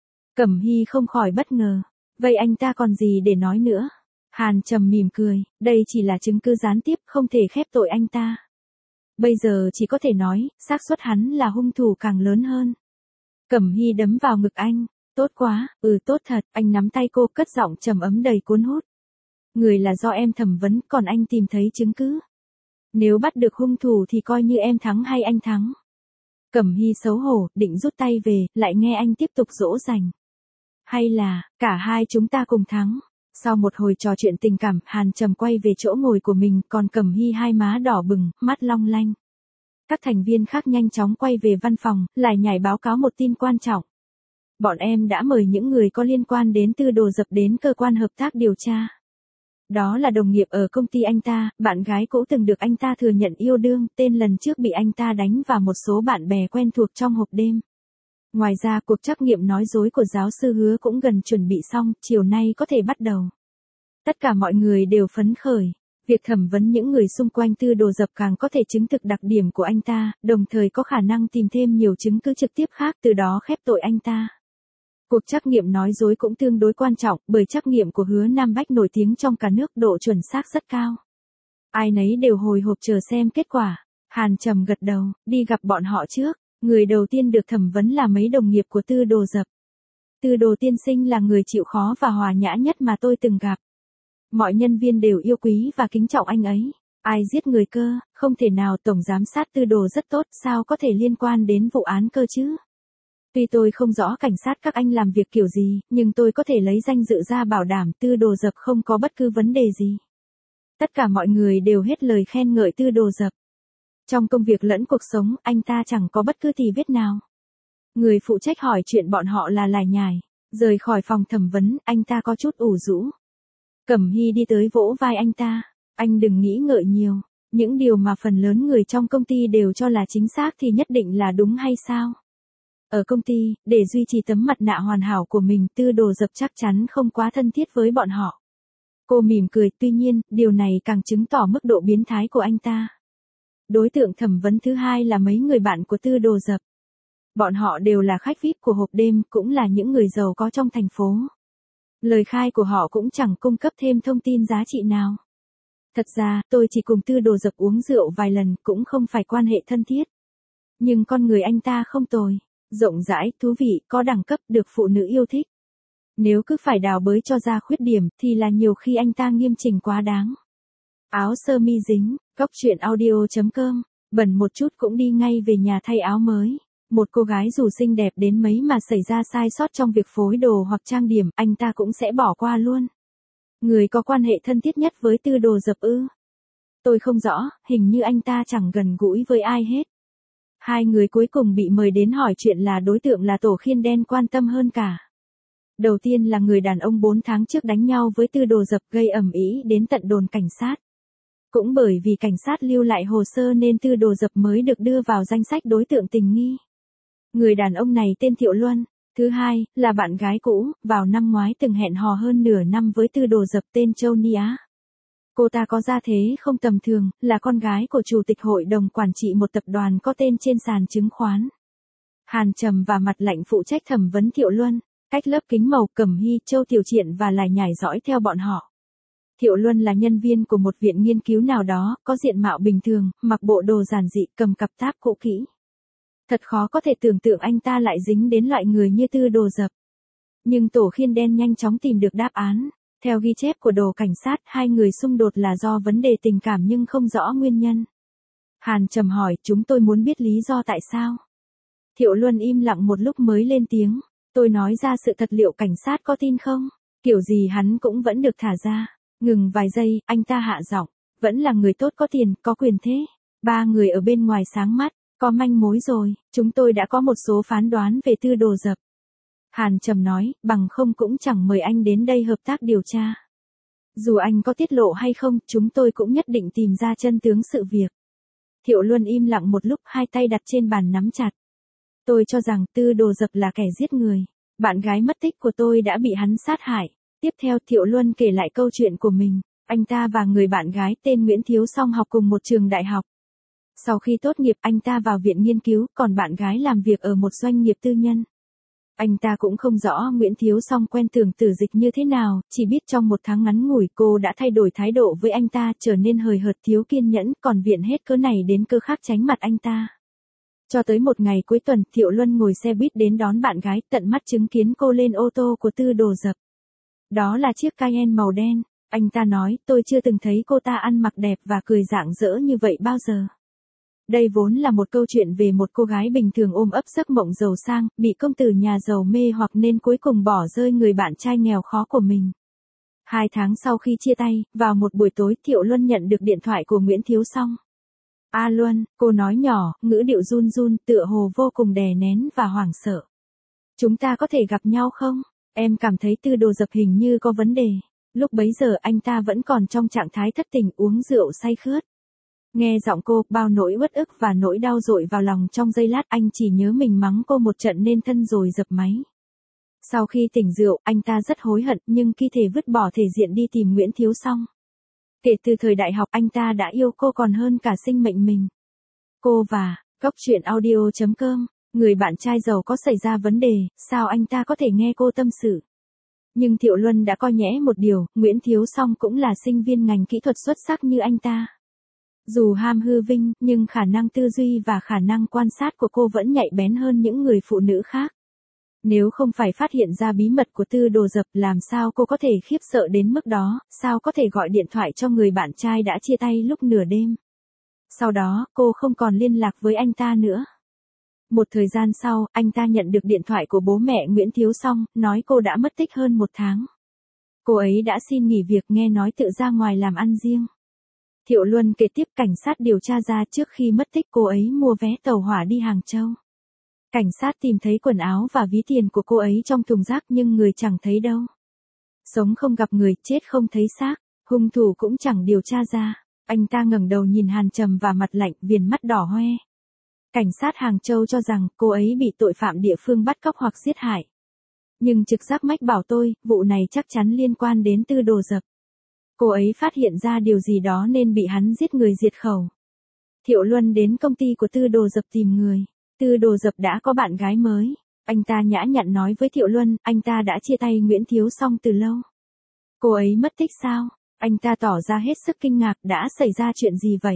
Cẩm Hy không khỏi bất ngờ. Vậy anh ta còn gì để nói nữa? Hàn Trầm mỉm cười, đây chỉ là chứng cứ gián tiếp, không thể khép tội anh ta. Bây giờ chỉ có thể nói, xác suất hắn là hung thủ càng lớn hơn. Cẩm Hy đấm vào ngực anh. Tốt quá, tốt thật, anh nắm tay cô cất giọng trầm ấm đầy cuốn hút. Người là do em thẩm vấn, còn anh tìm thấy chứng cứ. Nếu bắt được hung thủ thì coi như em thắng hay anh thắng. Cẩm Hy xấu hổ, định rút tay về, lại nghe anh tiếp tục dỗ dành. Hay là, cả hai chúng ta cùng thắng. Sau một hồi trò chuyện tình cảm, Hàn Trầm quay về chỗ ngồi của mình, còn Cẩm Hy hai má đỏ bừng, mắt long lanh. Các thành viên khác nhanh chóng quay về văn phòng, lại nhảy báo cáo một tin quan trọng. Bọn em đã mời những người có liên quan đến Tư Đồ Dập đến cơ quan hợp tác điều tra. Đó là đồng nghiệp ở công ty anh ta, bạn gái cũ từng được anh ta thừa nhận yêu đương, tên lần trước bị anh ta đánh và một số bạn bè quen thuộc trong hộp đêm. Ngoài ra cuộc trắc nghiệm nói dối của giáo sư Hứa cũng gần chuẩn bị xong, chiều nay có thể bắt đầu. Tất cả mọi người đều phấn khởi. Việc thẩm vấn những người xung quanh Tư Đồ Dập càng có thể chứng thực đặc điểm của anh ta, đồng thời có khả năng tìm thêm nhiều chứng cứ trực tiếp khác từ đó khép tội anh ta. Cuộc trắc nghiệm nói dối cũng tương đối quan trọng, bởi trắc nghiệm của Hứa Nam Bách nổi tiếng trong cả nước, độ chuẩn xác rất cao. Ai nấy đều hồi hộp chờ xem kết quả. Hàn Trầm gật đầu, đi gặp bọn họ trước. Người đầu tiên được thẩm vấn là mấy đồng nghiệp của Tư Đồ Dập. Tư Đồ tiên sinh là người chịu khó và hòa nhã nhất mà tôi từng gặp. Mọi nhân viên đều yêu quý và kính trọng anh ấy. Ai giết người cơ, không thể nào, tổng giám sát Tư Đồ rất tốt, sao có thể liên quan đến vụ án cơ chứ? Tuy tôi không rõ cảnh sát các anh làm việc kiểu gì, nhưng tôi có thể lấy danh dự ra bảo đảm Tư Đồ Dập không có bất cứ vấn đề gì. Tất cả mọi người đều hết lời khen ngợi Tư Đồ Dập. Trong công việc lẫn cuộc sống, anh ta chẳng có bất cứ tì vết nào. Người phụ trách hỏi chuyện bọn họ là lải nhải. Rời khỏi phòng thẩm vấn, anh ta có chút ủ rũ. Cẩm Hy đi tới vỗ vai anh ta. Anh đừng nghĩ ngợi nhiều. Những điều mà phần lớn người trong công ty đều cho là chính xác thì nhất định là đúng hay sao? Ở công ty, để duy trì tấm mặt nạ hoàn hảo của mình, Tư Đồ Dập chắc chắn không quá thân thiết với bọn họ. Cô mỉm cười, tuy nhiên, điều này càng chứng tỏ mức độ biến thái của anh ta. Đối tượng thẩm vấn thứ hai là mấy người bạn của Tư Đồ Dập. Bọn họ đều là khách VIP của hộp đêm, cũng là những người giàu có trong thành phố. Lời khai của họ cũng chẳng cung cấp thêm thông tin giá trị nào. Thật ra, tôi chỉ cùng Tư Đồ Dập uống rượu vài lần, cũng không phải quan hệ thân thiết. Nhưng con người anh ta không tồi, rộng rãi, thú vị, có đẳng cấp, được phụ nữ yêu thích. Nếu cứ phải đào bới cho ra khuyết điểm, thì là nhiều khi anh ta nghiêm chỉnh quá đáng. Áo sơ mi dính, góc truyện audio.com, bẩn một chút cũng đi ngay về nhà thay áo mới. Một cô gái dù xinh đẹp đến mấy mà xảy ra sai sót trong việc phối đồ hoặc trang điểm, anh ta cũng sẽ bỏ qua luôn. Người có quan hệ thân thiết nhất với Tư Đồ Dập ư? Tôi không rõ, hình như anh ta chẳng gần gũi với ai hết. Hai người cuối cùng bị mời đến hỏi chuyện là đối tượng là Tổ Khiên Đen quan tâm hơn cả. Đầu tiên là người đàn ông 4 tháng trước đánh nhau với Tư Đồ Dập gây ầm ĩ đến tận đồn cảnh sát. Cũng bởi vì cảnh sát lưu lại hồ sơ nên Tư Đồ Dập mới được đưa vào danh sách đối tượng tình nghi. Người đàn ông này tên Thiệu Luân. Thứ hai, là bạn gái cũ, vào năm ngoái từng hẹn hò hơn nửa năm với Tư Đồ Dập tên Châu Nia. Cô ta có gia thế không tầm thường, là con gái của chủ tịch hội đồng quản trị một tập đoàn có tên trên sàn chứng khoán. Hàn Trầm và Mặt Lạnh phụ trách thẩm vấn Thiệu Luân, cách lớp kính màu Cẩm Hy, Châu Tiểu Triện và lải nhải dõi theo bọn họ. Thiệu Luân là nhân viên của một viện nghiên cứu nào đó, có diện mạo bình thường, mặc bộ đồ giản dị, cầm cặp táp cũ kỹ. Thật khó có thể tưởng tượng anh ta lại dính đến loại người như Tư Đồ Dập. Nhưng Tổ Khiên Đen nhanh chóng tìm được đáp án. Theo ghi chép của đồ cảnh sát, hai người xung đột là do vấn đề tình cảm nhưng không rõ nguyên nhân. Hàn Trầm hỏi, chúng tôi muốn biết lý do tại sao. Thiệu Luân im lặng một lúc mới lên tiếng. Tôi nói ra sự thật, liệu cảnh sát có tin không? Kiểu gì hắn cũng vẫn được thả ra. Ngừng vài giây, anh ta hạ giọng. Vẫn là người tốt, có tiền, có quyền thế. Ba người ở bên ngoài sáng mắt. Có manh mối rồi, chúng tôi đã có một số phán đoán về Tư Đồ Dập. Hàn Trầm nói, bằng không cũng chẳng mời anh đến đây hợp tác điều tra. Dù anh có tiết lộ hay không, chúng tôi cũng nhất định tìm ra chân tướng sự việc. Thiệu Luân im lặng một lúc, hai tay đặt trên bàn nắm chặt. Tôi cho rằng Tư Đồ Dập là kẻ giết người. Bạn gái mất tích của tôi đã bị hắn sát hại. Tiếp theo Thiệu Luân kể lại câu chuyện của mình. Anh ta và người bạn gái tên Nguyễn Thiếu Song học cùng một trường đại học. Sau khi tốt nghiệp anh ta vào viện nghiên cứu, còn bạn gái làm việc ở một doanh nghiệp tư nhân. Anh ta cũng không rõ Nguyễn Thiếu Song quen Tưởng Tử Dịch như thế nào, chỉ biết trong một tháng ngắn ngủi cô đã thay đổi thái độ với anh ta, trở nên hời hợt thiếu kiên nhẫn, còn viện hết cớ này đến cớ khác tránh mặt anh ta. Cho tới một ngày cuối tuần, Thiệu Luân ngồi xe buýt đến đón bạn gái, tận mắt chứng kiến cô lên ô tô của Tư Đồ Dập. Đó là chiếc Cayenne màu đen. Anh ta nói, tôi chưa từng thấy cô ta ăn mặc đẹp và cười rạng rỡ như vậy bao giờ. Đây vốn là một câu chuyện về một cô gái bình thường ôm ấp giấc mộng giàu sang, bị công tử nhà giàu mê hoặc nên cuối cùng bỏ rơi người bạn trai nghèo khó của mình. 2 tháng sau khi chia tay, vào một buổi tối Thiệu Luân nhận được điện thoại của Nguyễn Thiếu Song. A Luân, cô nói nhỏ, ngữ điệu run run, tựa hồ vô cùng đè nén và hoảng sợ. Chúng ta có thể gặp nhau không? Em cảm thấy Tư Đồ Dập hình như có vấn đề. Lúc bấy giờ anh ta vẫn còn trong trạng thái thất tình, uống rượu say khướt. Nghe giọng cô, bao nỗi uất ức và nỗi đau dội vào lòng trong giây lát, anh chỉ nhớ mình mắng cô một trận nên thân rồi dập máy. Sau khi tỉnh rượu, anh ta rất hối hận nhưng khi thể vứt bỏ thể diện đi tìm Nguyễn Thiếu Song. Kể từ thời đại học anh ta đã yêu cô còn hơn cả sinh mệnh mình. Cô và, góc truyện audio.com, người bạn trai giàu có xảy ra vấn đề, sao anh ta có thể nghe cô tâm sự. Nhưng Thiệu Luân đã coi nhẽ một điều, Nguyễn Thiếu Song cũng là sinh viên ngành kỹ thuật xuất sắc như anh ta. Dù ham hư vinh, nhưng khả năng tư duy và khả năng quan sát của cô vẫn nhạy bén hơn những người phụ nữ khác. Nếu không phải phát hiện ra bí mật của Tư Đồ Dập, làm sao cô có thể khiếp sợ đến mức đó, sao có thể gọi điện thoại cho người bạn trai đã chia tay lúc nửa đêm. Sau đó, cô không còn liên lạc với anh ta nữa. Một thời gian sau, anh ta nhận được điện thoại của bố mẹ Nguyễn Thiếu Song, nói cô đã mất tích hơn 1 tháng. Cô ấy đã xin nghỉ việc, nghe nói tự ra ngoài làm ăn riêng. Thiệu Luân kể tiếp, cảnh sát điều tra ra trước khi mất tích cô ấy mua vé tàu hỏa đi Hàng Châu. Cảnh sát tìm thấy quần áo và ví tiền của cô ấy trong thùng rác nhưng người chẳng thấy đâu. Sống không gặp người, chết không thấy xác, hung thủ cũng chẳng điều tra ra. Anh ta ngẩng đầu nhìn Hàn Trầm và Mặt Lạnh, viền mắt đỏ hoe. Cảnh sát Hàng Châu cho rằng cô ấy bị tội phạm địa phương bắt cóc hoặc giết hại. Nhưng trực giác mách bảo tôi, vụ này chắc chắn liên quan đến Tư Đồ Dập. Cô ấy phát hiện ra điều gì đó nên bị hắn giết người diệt khẩu. Thiệu Luân đến công ty của Tư Đồ Dập tìm người. Tư Đồ Dập đã có bạn gái mới. Anh ta nhã nhặn nói với Thiệu Luân, anh ta đã chia tay Nguyễn Thiếu Song từ lâu. Cô ấy mất tích sao? Anh ta tỏ ra hết sức kinh ngạc, đã xảy ra chuyện gì vậy?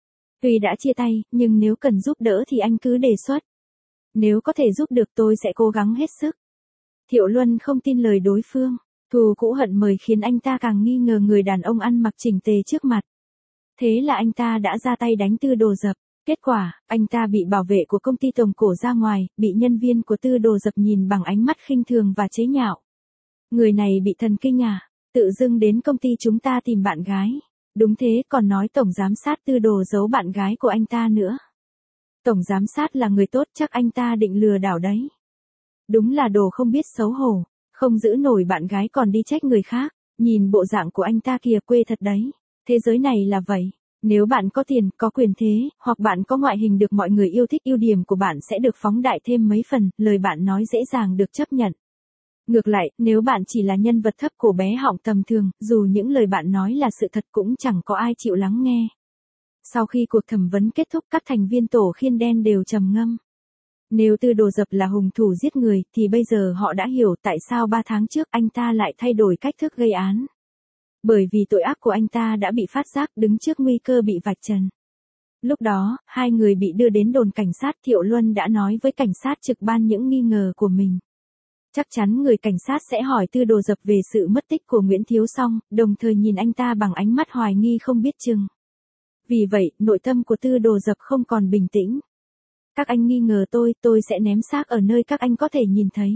Tuy đã chia tay, nhưng nếu cần giúp đỡ thì anh cứ đề xuất. Nếu có thể giúp được tôi sẽ cố gắng hết sức. Thiệu Luân không tin lời đối phương. Thù cũ hận mời khiến anh ta càng nghi ngờ người đàn ông ăn mặc chỉnh tề trước mặt. Thế là anh ta đã ra tay đánh Tư Đồ Dập. Kết quả, anh ta bị bảo vệ của công ty tổng cổ ra ngoài, bị nhân viên của Tư Đồ Dập nhìn bằng ánh mắt khinh thường và chế nhạo. Người này bị thần kinh à? Tự dưng đến công ty chúng ta tìm bạn gái. Đúng thế, còn nói tổng giám sát Tư Đồ giấu bạn gái của anh ta nữa. Tổng giám sát là người tốt, chắc anh ta định lừa đảo đấy. Đúng là đồ không biết xấu hổ, không giữ nổi bạn gái còn đi trách người khác. Nhìn bộ dạng của anh ta kìa, quê thật đấy. Thế giới này là vậy. Nếu bạn có tiền, có quyền thế, hoặc bạn có ngoại hình được mọi người yêu thích, ưu điểm của bạn sẽ được phóng đại thêm mấy phần, lời bạn nói dễ dàng được chấp nhận. Ngược lại, nếu bạn chỉ là nhân vật thấp cổ bé họng tầm thường, dù những lời bạn nói là sự thật cũng chẳng có ai chịu lắng nghe. Sau khi cuộc thẩm vấn kết thúc, các thành viên tổ khiên đen đều trầm ngâm. Nếu Tư Đồ Dập là hung thủ giết người, thì bây giờ họ đã hiểu tại sao 3 tháng trước anh ta lại thay đổi cách thức gây án. Bởi vì tội ác của anh ta đã bị phát giác, đứng trước nguy cơ bị vạch trần. Lúc đó, hai người bị đưa đến đồn cảnh sát. Thiệu Luân đã nói với cảnh sát trực ban những nghi ngờ của mình. Chắc chắn người cảnh sát sẽ hỏi Tư Đồ Dập về sự mất tích của Nguyễn Thiếu Song, đồng thời nhìn anh ta bằng ánh mắt hoài nghi không biết chừng. Vì vậy, nội tâm của Tư Đồ Dập không còn bình tĩnh. Các anh nghi ngờ tôi sẽ ném xác ở nơi các anh có thể nhìn thấy.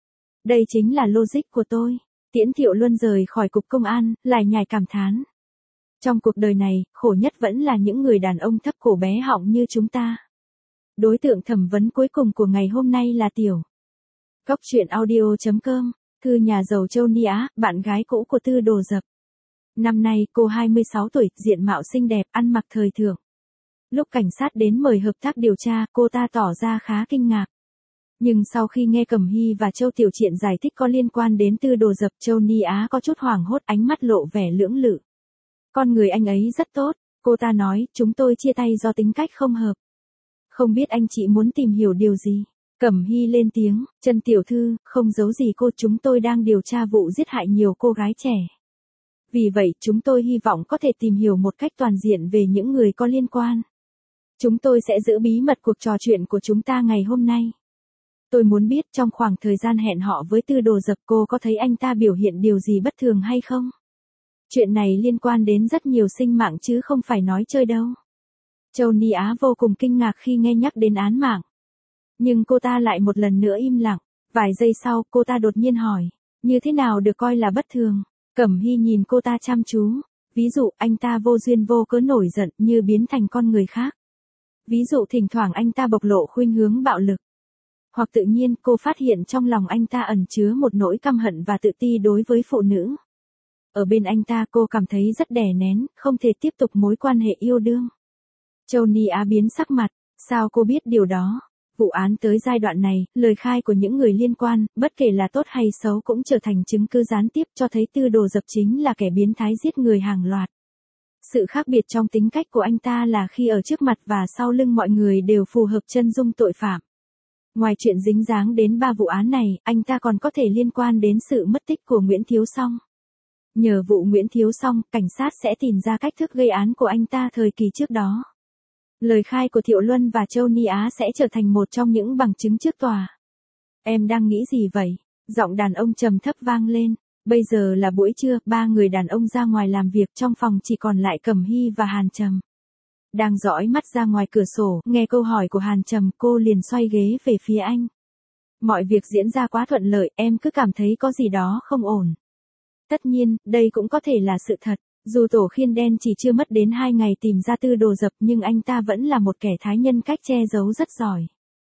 Đây chính là logic của tôi. Tiễn Thiệu Luân rời khỏi cục công an, lải nhải cảm thán. Trong cuộc đời này, khổ nhất vẫn là những người đàn ông thấp cổ bé họng như chúng ta. Đối tượng thẩm vấn cuối cùng của ngày hôm nay là Tiểu. Cóc truyện audio.com, thư nhà giàu Châu Ni Á, bạn gái cũ của Tư Đồ Dập. Năm nay cô 26 tuổi, diện mạo xinh đẹp, ăn mặc thời thượng. Lúc cảnh sát đến mời hợp tác điều tra, cô ta tỏ ra khá kinh ngạc. Nhưng sau khi nghe Cẩm Hy và Châu Tiểu Triện giải thích có liên quan đến Tư Đồ Dập, Châu Ni Á có chút hoảng hốt, ánh mắt lộ vẻ lưỡng lự. Con người anh ấy rất tốt, cô ta nói, chúng tôi chia tay do tính cách không hợp. Không biết anh chị muốn tìm hiểu điều gì? Cẩm Hy lên tiếng, Trần tiểu thư, không giấu gì cô, chúng tôi đang điều tra vụ giết hại nhiều cô gái trẻ. Vì vậy, chúng tôi hy vọng có thể tìm hiểu một cách toàn diện về những người có liên quan. Chúng tôi sẽ giữ bí mật cuộc trò chuyện của chúng ta ngày hôm nay. Tôi muốn biết trong khoảng thời gian hẹn họ với Tư Đồ Dập, cô có thấy anh ta biểu hiện điều gì bất thường hay không? Chuyện này liên quan đến rất nhiều sinh mạng chứ không phải nói chơi đâu. Châu Ni Á vô cùng kinh ngạc khi nghe nhắc đến án mạng. Nhưng cô ta lại một lần nữa im lặng. Vài giây sau, cô ta đột nhiên hỏi, như thế nào được coi là bất thường? Cẩm Hy nhìn cô ta chăm chú. Ví dụ, anh ta vô duyên vô cớ nổi giận như biến thành con người khác. Ví dụ thỉnh thoảng anh ta bộc lộ khuynh hướng bạo lực. Hoặc tự nhiên cô phát hiện trong lòng anh ta ẩn chứa một nỗi căm hận và tự ti đối với phụ nữ. Ở bên anh ta cô cảm thấy rất đè nén, không thể tiếp tục mối quan hệ yêu đương. Châu Ni Á biến sắc mặt, sao cô biết điều đó? Vụ án tới giai đoạn này, lời khai của những người liên quan, bất kể là tốt hay xấu cũng trở thành chứng cứ gián tiếp cho thấy Tư Đồ Dập chính là kẻ biến thái giết người hàng loạt. Sự khác biệt trong tính cách của anh ta là khi ở trước mặt và sau lưng mọi người đều phù hợp chân dung tội phạm. Ngoài chuyện dính dáng đến 3 vụ án này, anh ta còn có thể liên quan đến sự mất tích của Nguyễn Thiếu Song. Nhờ vụ Nguyễn Thiếu Song, cảnh sát sẽ tìm ra cách thức gây án của anh ta thời kỳ trước đó. Lời khai của Thiệu Luân và Châu Ni Á sẽ trở thành một trong những bằng chứng trước tòa. Em đang nghĩ gì vậy? Giọng đàn ông trầm thấp vang lên. Bây giờ là buổi trưa, 3 người đàn ông ra ngoài làm việc, trong phòng chỉ còn lại Cẩm Hy và Hàn Trầm. Đang dõi mắt ra ngoài cửa sổ, nghe câu hỏi của Hàn Trầm, cô liền xoay ghế về phía anh. Mọi việc diễn ra quá thuận lợi, em cứ cảm thấy có gì đó không ổn. Tất nhiên, đây cũng có thể là sự thật. Dù tổ khiên đen chỉ chưa mất đến 2 ngày tìm ra Tư Đồ Dập, nhưng anh ta vẫn là một kẻ thái nhân cách che giấu rất giỏi.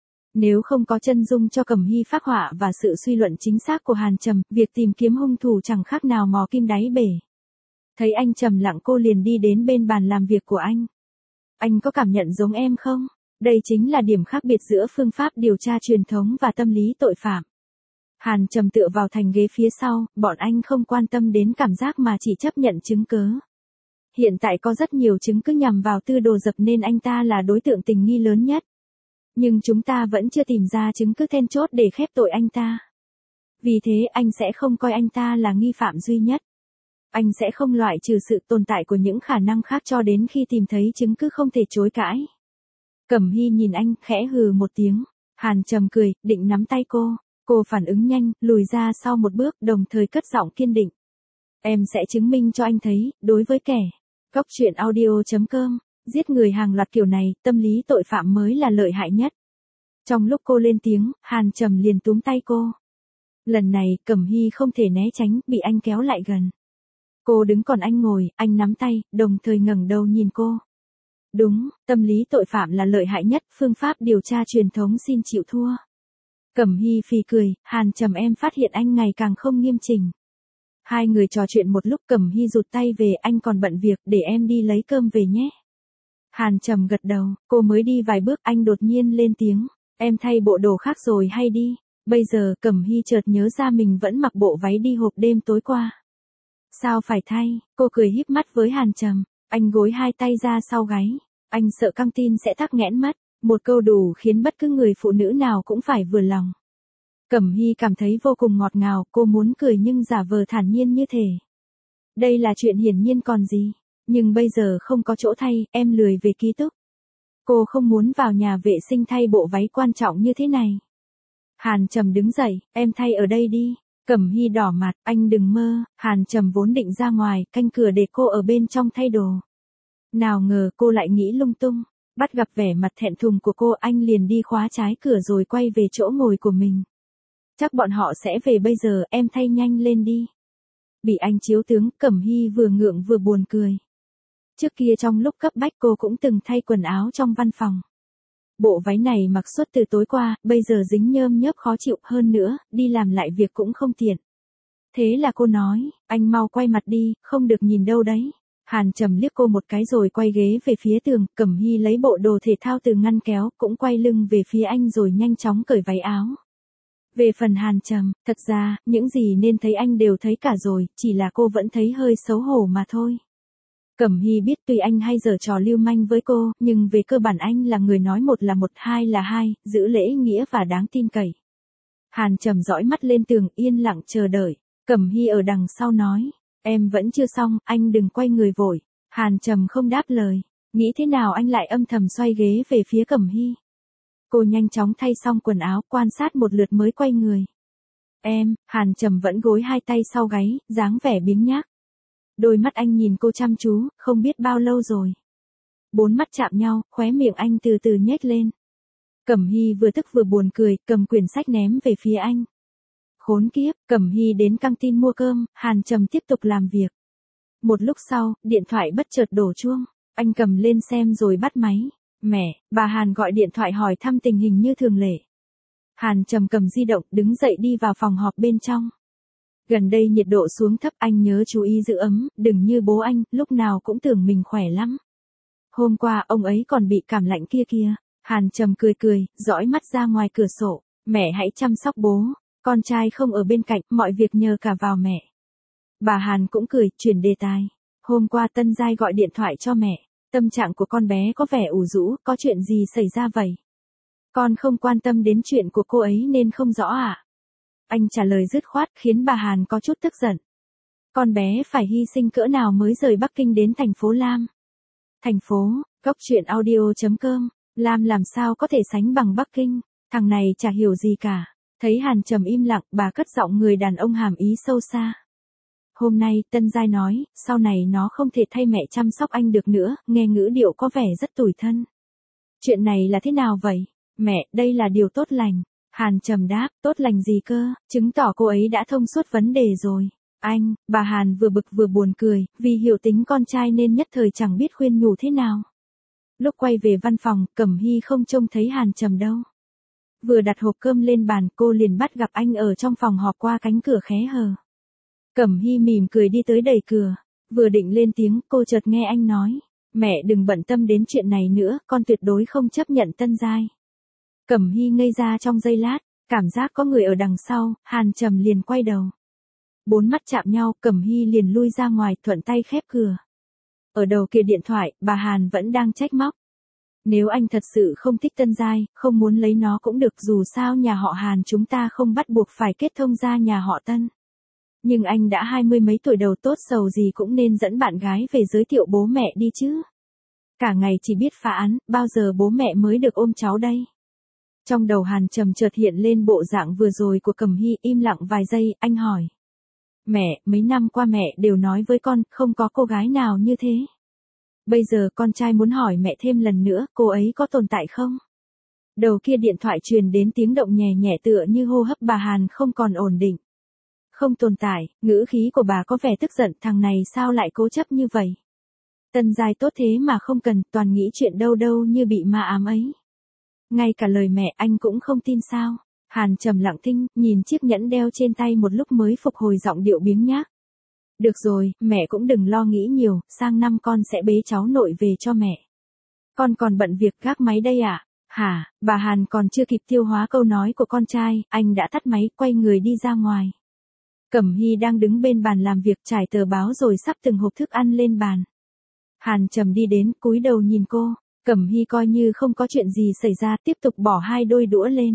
Nếu không có chân dung cho Cẩm Hy phác họa và sự suy luận chính xác của Hàn Trầm, việc tìm kiếm hung thủ chẳng khác nào mò kim đáy bể. Thấy anh trầm lặng, cô liền đi đến bên bàn làm việc của anh. Anh có cảm nhận giống em không? Đây chính là điểm khác biệt giữa phương pháp điều tra truyền thống và tâm lý tội phạm. Hàn Trầm tựa vào thành ghế phía sau, bọn anh không quan tâm đến cảm giác mà chỉ chấp nhận chứng cứ. Hiện tại có rất nhiều chứng cứ nhằm vào Tư Đồ Dập nên anh ta là đối tượng tình nghi lớn nhất. Nhưng chúng ta vẫn chưa tìm ra chứng cứ then chốt để khép tội anh ta. Vì thế anh sẽ không coi anh ta là nghi phạm duy nhất. Anh sẽ không loại trừ sự tồn tại của những khả năng khác cho đến khi tìm thấy chứng cứ không thể chối cãi. Cẩm Hy nhìn anh, khẽ hừ một tiếng. Hàn Trầm cười, định nắm tay cô. Cô phản ứng nhanh, lùi ra sau một bước, đồng thời cất giọng kiên định. Em sẽ chứng minh cho anh thấy, đối với kẻ. Góc truyện audio.com, giết người hàng loạt kiểu này, tâm lý tội phạm mới là lợi hại nhất. Trong lúc cô lên tiếng, Hàn Trầm liền túm tay cô. Lần này, Cẩm Hy không thể né tránh, bị anh kéo lại gần. Cô đứng còn anh ngồi, anh nắm tay, đồng thời ngẩng đầu nhìn cô. Đúng, tâm lý tội phạm là lợi hại nhất, phương pháp điều tra truyền thống xin chịu thua. Cẩm Hy phì cười, Hàn Trầm em phát hiện anh ngày càng không nghiêm chỉnh. Hai người trò chuyện một lúc, Cẩm Hy rụt tay về, anh còn bận việc, để em đi lấy cơm về nhé. Hàn Trầm gật đầu, cô mới đi vài bước, anh đột nhiên lên tiếng, em thay bộ đồ khác rồi hay đi. Bây giờ, Cẩm Hy chợt nhớ ra mình vẫn mặc bộ váy đi hộp đêm tối qua. Sao phải thay, cô cười híp mắt với Hàn Trầm, anh gối hai tay ra sau gáy, anh sợ căng tin sẽ tắc nghẽn mất, một câu đủ khiến bất cứ người phụ nữ nào cũng phải vừa lòng. Cẩm Hy cảm thấy vô cùng ngọt ngào, cô muốn cười nhưng giả vờ thản nhiên như thể. Đây là chuyện hiển nhiên còn gì, nhưng bây giờ không có chỗ thay, em lười về ký túc. Cô không muốn vào nhà vệ sinh thay bộ váy quan trọng như thế này. Hàn Trầm đứng dậy, em thay ở đây đi. Cẩm Hy đỏ mặt, anh đừng mơ. Hàn Trầm vốn định ra ngoài, canh cửa để cô ở bên trong thay đồ. Nào ngờ cô lại nghĩ lung tung. Bắt gặp vẻ mặt thẹn thùng của cô, anh liền đi khóa trái cửa rồi quay về chỗ ngồi của mình. Chắc bọn họ sẽ về bây giờ, em thay nhanh lên đi. Bị anh chiếu tướng, Cẩm Hy vừa ngượng vừa buồn cười. Trước kia trong lúc cấp bách cô cũng từng thay quần áo trong văn phòng. Bộ váy này mặc suốt từ tối qua, bây giờ dính nhơm nhớp khó chịu, hơn nữa, đi làm lại việc cũng không tiện. Thế là cô nói, anh mau quay mặt đi, không được nhìn đâu đấy. Hàn Trầm liếc cô một cái rồi quay ghế về phía tường, Cẩm Hy lấy bộ đồ thể thao từ ngăn kéo, cũng quay lưng về phía anh rồi nhanh chóng cởi váy áo. Về phần Hàn Trầm, thật ra, những gì nên thấy anh đều thấy cả rồi, chỉ là cô vẫn thấy hơi xấu hổ mà thôi. Cẩm Hy biết tuy anh hay giở trò lưu manh với cô, nhưng về cơ bản anh là người nói một là một, hai là hai, giữ lễ nghĩa và đáng tin cậy. Hàn Trầm dõi mắt lên tường, yên lặng chờ đợi. Cẩm Hy ở đằng sau nói, em vẫn chưa xong, anh đừng quay người vội. Hàn Trầm không đáp lời, nghĩ thế nào anh lại âm thầm xoay ghế về phía Cẩm Hy. Cô nhanh chóng thay xong quần áo, quan sát một lượt mới quay người. Em, Hàn Trầm vẫn gối hai tay sau gáy, dáng vẻ biếng nhác. Đôi mắt anh nhìn cô chăm chú, không biết bao lâu rồi. 4 mắt chạm nhau, khóe miệng anh từ từ nhếch lên. Cẩm Hy vừa tức vừa buồn cười, cầm quyển sách ném về phía anh. Khốn kiếp, Cẩm Hy đến căng tin mua cơm, Hàn Trầm tiếp tục làm việc. Một lúc sau, điện thoại bất chợt đổ chuông, anh cầm lên xem rồi bắt máy. Mẹ, bà Hàn gọi điện thoại hỏi thăm tình hình như thường lệ. Hàn Trầm cầm di động, đứng dậy đi vào phòng họp bên trong. Gần đây nhiệt độ xuống thấp, anh nhớ chú ý giữ ấm, đừng như bố anh, lúc nào cũng tưởng mình khỏe lắm. Hôm qua ông ấy còn bị cảm lạnh kia kìa. Hàn Trầm cười cười, dõi mắt ra ngoài cửa sổ. Mẹ hãy chăm sóc bố, con trai không ở bên cạnh, mọi việc nhờ cả vào mẹ. Bà Hàn cũng cười, chuyển đề tài. Hôm qua Tân Giai gọi điện thoại cho mẹ. Tâm trạng của con bé có vẻ ủ rũ, có chuyện gì xảy ra vậy? Con không quan tâm đến chuyện của cô ấy nên không rõ à? Anh trả lời dứt khoát khiến bà Hàn có chút tức giận. Con bé phải hy sinh cỡ nào mới rời Bắc Kinh đến thành phố Lam? Thành phố, góc truyện audio.com, Lam làm sao có thể sánh bằng Bắc Kinh? Thằng này chả hiểu gì cả. Thấy Hàn Trầm im lặng, bà cất giọng người đàn ông hàm ý sâu xa. Hôm nay, Tân Giai nói, sau này nó không thể thay mẹ chăm sóc anh được nữa, nghe ngữ điệu có vẻ rất tủi thân. Chuyện này là thế nào vậy? Mẹ, đây là điều tốt lành. Hàn Trầm đáp, tốt lành gì cơ, chứng tỏ cô ấy đã thông suốt vấn đề rồi. Anh, bà Hàn vừa bực vừa buồn cười, vì hiểu tính con trai nên nhất thời chẳng biết khuyên nhủ thế nào. Lúc quay về văn phòng, Cẩm Hy không trông thấy Hàn Trầm đâu. Vừa đặt hộp cơm lên bàn, cô liền bắt gặp anh ở trong phòng họp qua cánh cửa khé hờ. Cẩm Hy mỉm cười đi tới đẩy cửa, vừa định lên tiếng, cô chợt nghe anh nói, mẹ đừng bận tâm đến chuyện này nữa, con tuyệt đối không chấp nhận Tân Giai. Cẩm Hy ngây ra trong giây lát, cảm giác có người ở đằng sau, Hàn Trầm liền quay đầu. 4 mắt chạm nhau, Cẩm Hy liền lui ra ngoài, thuận tay khép cửa. Ở đầu kia điện thoại, bà Hàn vẫn đang trách móc. Nếu anh thật sự không thích Tân Giai, không muốn lấy nó cũng được, dù sao nhà họ Hàn chúng ta không bắt buộc phải kết thông gia nhà họ Tân. Nhưng anh đã 20 mấy tuổi, đầu tốt sầu gì cũng nên dẫn bạn gái về giới thiệu bố mẹ đi chứ. Cả ngày chỉ biết phá án, bao giờ bố mẹ mới được ôm cháu đây? Trong đầu Hàn Trầm chợt hiện lên bộ dạng vừa rồi của Cẩm Hy, im lặng vài giây, anh hỏi. Mẹ, mấy năm qua mẹ đều nói với con, không có cô gái nào như thế. Bây giờ con trai muốn hỏi mẹ thêm lần nữa, cô ấy có tồn tại không? Đầu kia điện thoại truyền đến tiếng động nhẹ nhẹ tựa như hô hấp bà Hàn không còn ổn định. Không tồn tại, ngữ khí của bà có vẻ tức giận, thằng này sao lại cố chấp như vậy? Tân Giai tốt thế mà không cần, toàn nghĩ chuyện đâu đâu như bị ma ám ấy. Ngay cả lời mẹ anh cũng không tin sao? Hàn Trầm lặng thinh, nhìn chiếc nhẫn đeo trên tay một lúc mới phục hồi giọng điệu biếng nhác. Được rồi, mẹ cũng đừng lo nghĩ nhiều, sang năm con sẽ bế cháu nội về cho mẹ. Con còn bận việc gác máy đây à? Hả, bà Hàn còn chưa kịp tiêu hóa câu nói của con trai, anh đã tắt máy, quay người đi ra ngoài. Cẩm Hy đang đứng bên bàn làm việc trải tờ báo rồi sắp từng hộp thức ăn lên bàn. Hàn Trầm đi đến, cúi đầu nhìn cô, Cẩm Hy coi như không có chuyện gì xảy ra, tiếp tục bỏ hai đôi đũa lên.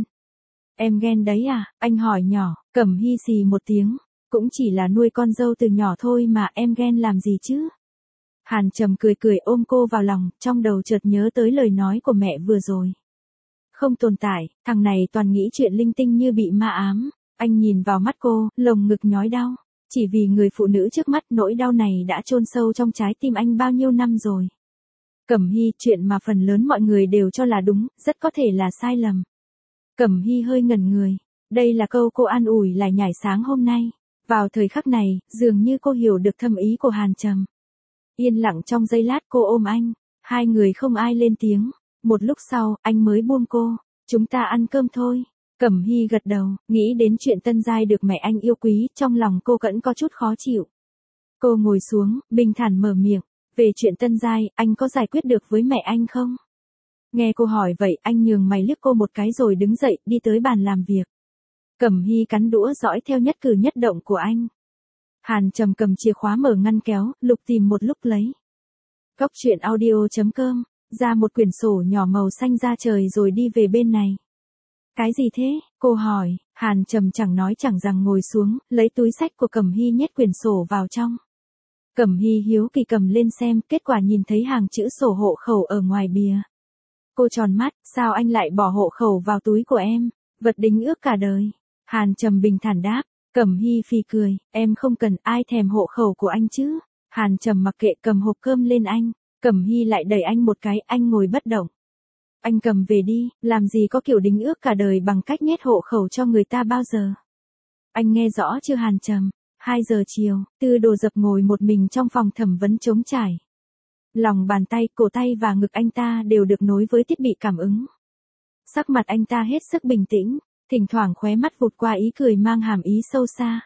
Em ghen đấy à? Anh hỏi nhỏ, Cẩm Hy xì một tiếng, cũng chỉ là nuôi con dâu từ nhỏ thôi mà em ghen làm gì chứ? Hàn Trầm cười cười ôm cô vào lòng, trong đầu chợt nhớ tới lời nói của mẹ vừa rồi. Không tồn tại, thằng này toàn nghĩ chuyện linh tinh như bị ma ám. Anh nhìn vào mắt cô, lồng ngực nhói đau. Chỉ vì người phụ nữ trước mắt, nỗi đau này đã chôn sâu trong trái tim anh bao nhiêu năm rồi. Cẩm Hy, chuyện mà phần lớn mọi người đều cho là đúng, rất có thể là sai lầm. Cẩm Hy hơi ngẩn người. Đây là câu cô an ủi lại nhảy sáng hôm nay. Vào thời khắc này, dường như cô hiểu được thâm ý của Hàn Trầm. Yên lặng trong giây lát cô ôm anh. Hai người không ai lên tiếng. Một lúc sau, anh mới buông cô. Chúng ta ăn cơm thôi. Cẩm Hy gật đầu, nghĩ đến chuyện Tân Giai được mẹ anh yêu quý, trong lòng cô vẫn có chút khó chịu. Cô ngồi xuống, bình thản mở miệng. Về chuyện Tân Giai, anh có giải quyết được với mẹ anh không? Nghe cô hỏi vậy, anh nhường mày liếc cô một cái rồi đứng dậy, đi tới bàn làm việc. Cẩm Hy cắn đũa dõi theo nhất cử nhất động của anh. Hàn Trầm cầm chìa khóa mở ngăn kéo, lục tìm một lúc lấy. Góc truyện audio.com, ra một quyển sổ nhỏ màu xanh da trời rồi đi về bên này. Cái gì thế? Cô hỏi. Hàn Trầm chẳng nói chẳng rằng ngồi xuống, lấy túi xách của Cẩm Hy nhét quyển sổ vào trong. Cẩm Hy hiếu kỳ cầm lên xem, kết quả nhìn thấy hàng chữ sổ hộ khẩu ở ngoài bìa. Cô tròn mắt, sao anh lại bỏ hộ khẩu vào túi của em? Vật đính ước cả đời. Hàn Trầm bình thản đáp. Cẩm Hy phì cười, em không cần, ai thèm hộ khẩu của anh chứ? Hàn Trầm mặc kệ cầm hộp cơm lên anh. Cẩm Hy lại đẩy anh một cái, anh ngồi bất động. Anh cầm về đi, làm gì có kiểu đính ước cả đời bằng cách nhét hộ khẩu cho người ta bao giờ. Anh nghe rõ chưa Hàn Trầm? 2 giờ chiều, Tư Đồ Dập ngồi một mình trong phòng thẩm vấn trống trải. Lòng bàn tay, cổ tay và ngực anh ta đều được nối với thiết bị cảm ứng. Sắc mặt anh ta hết sức bình tĩnh, thỉnh thoảng khóe mắt vụt qua ý cười mang hàm ý sâu xa.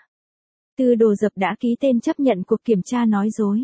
Tư Đồ Dập đã ký tên chấp nhận cuộc kiểm tra nói dối.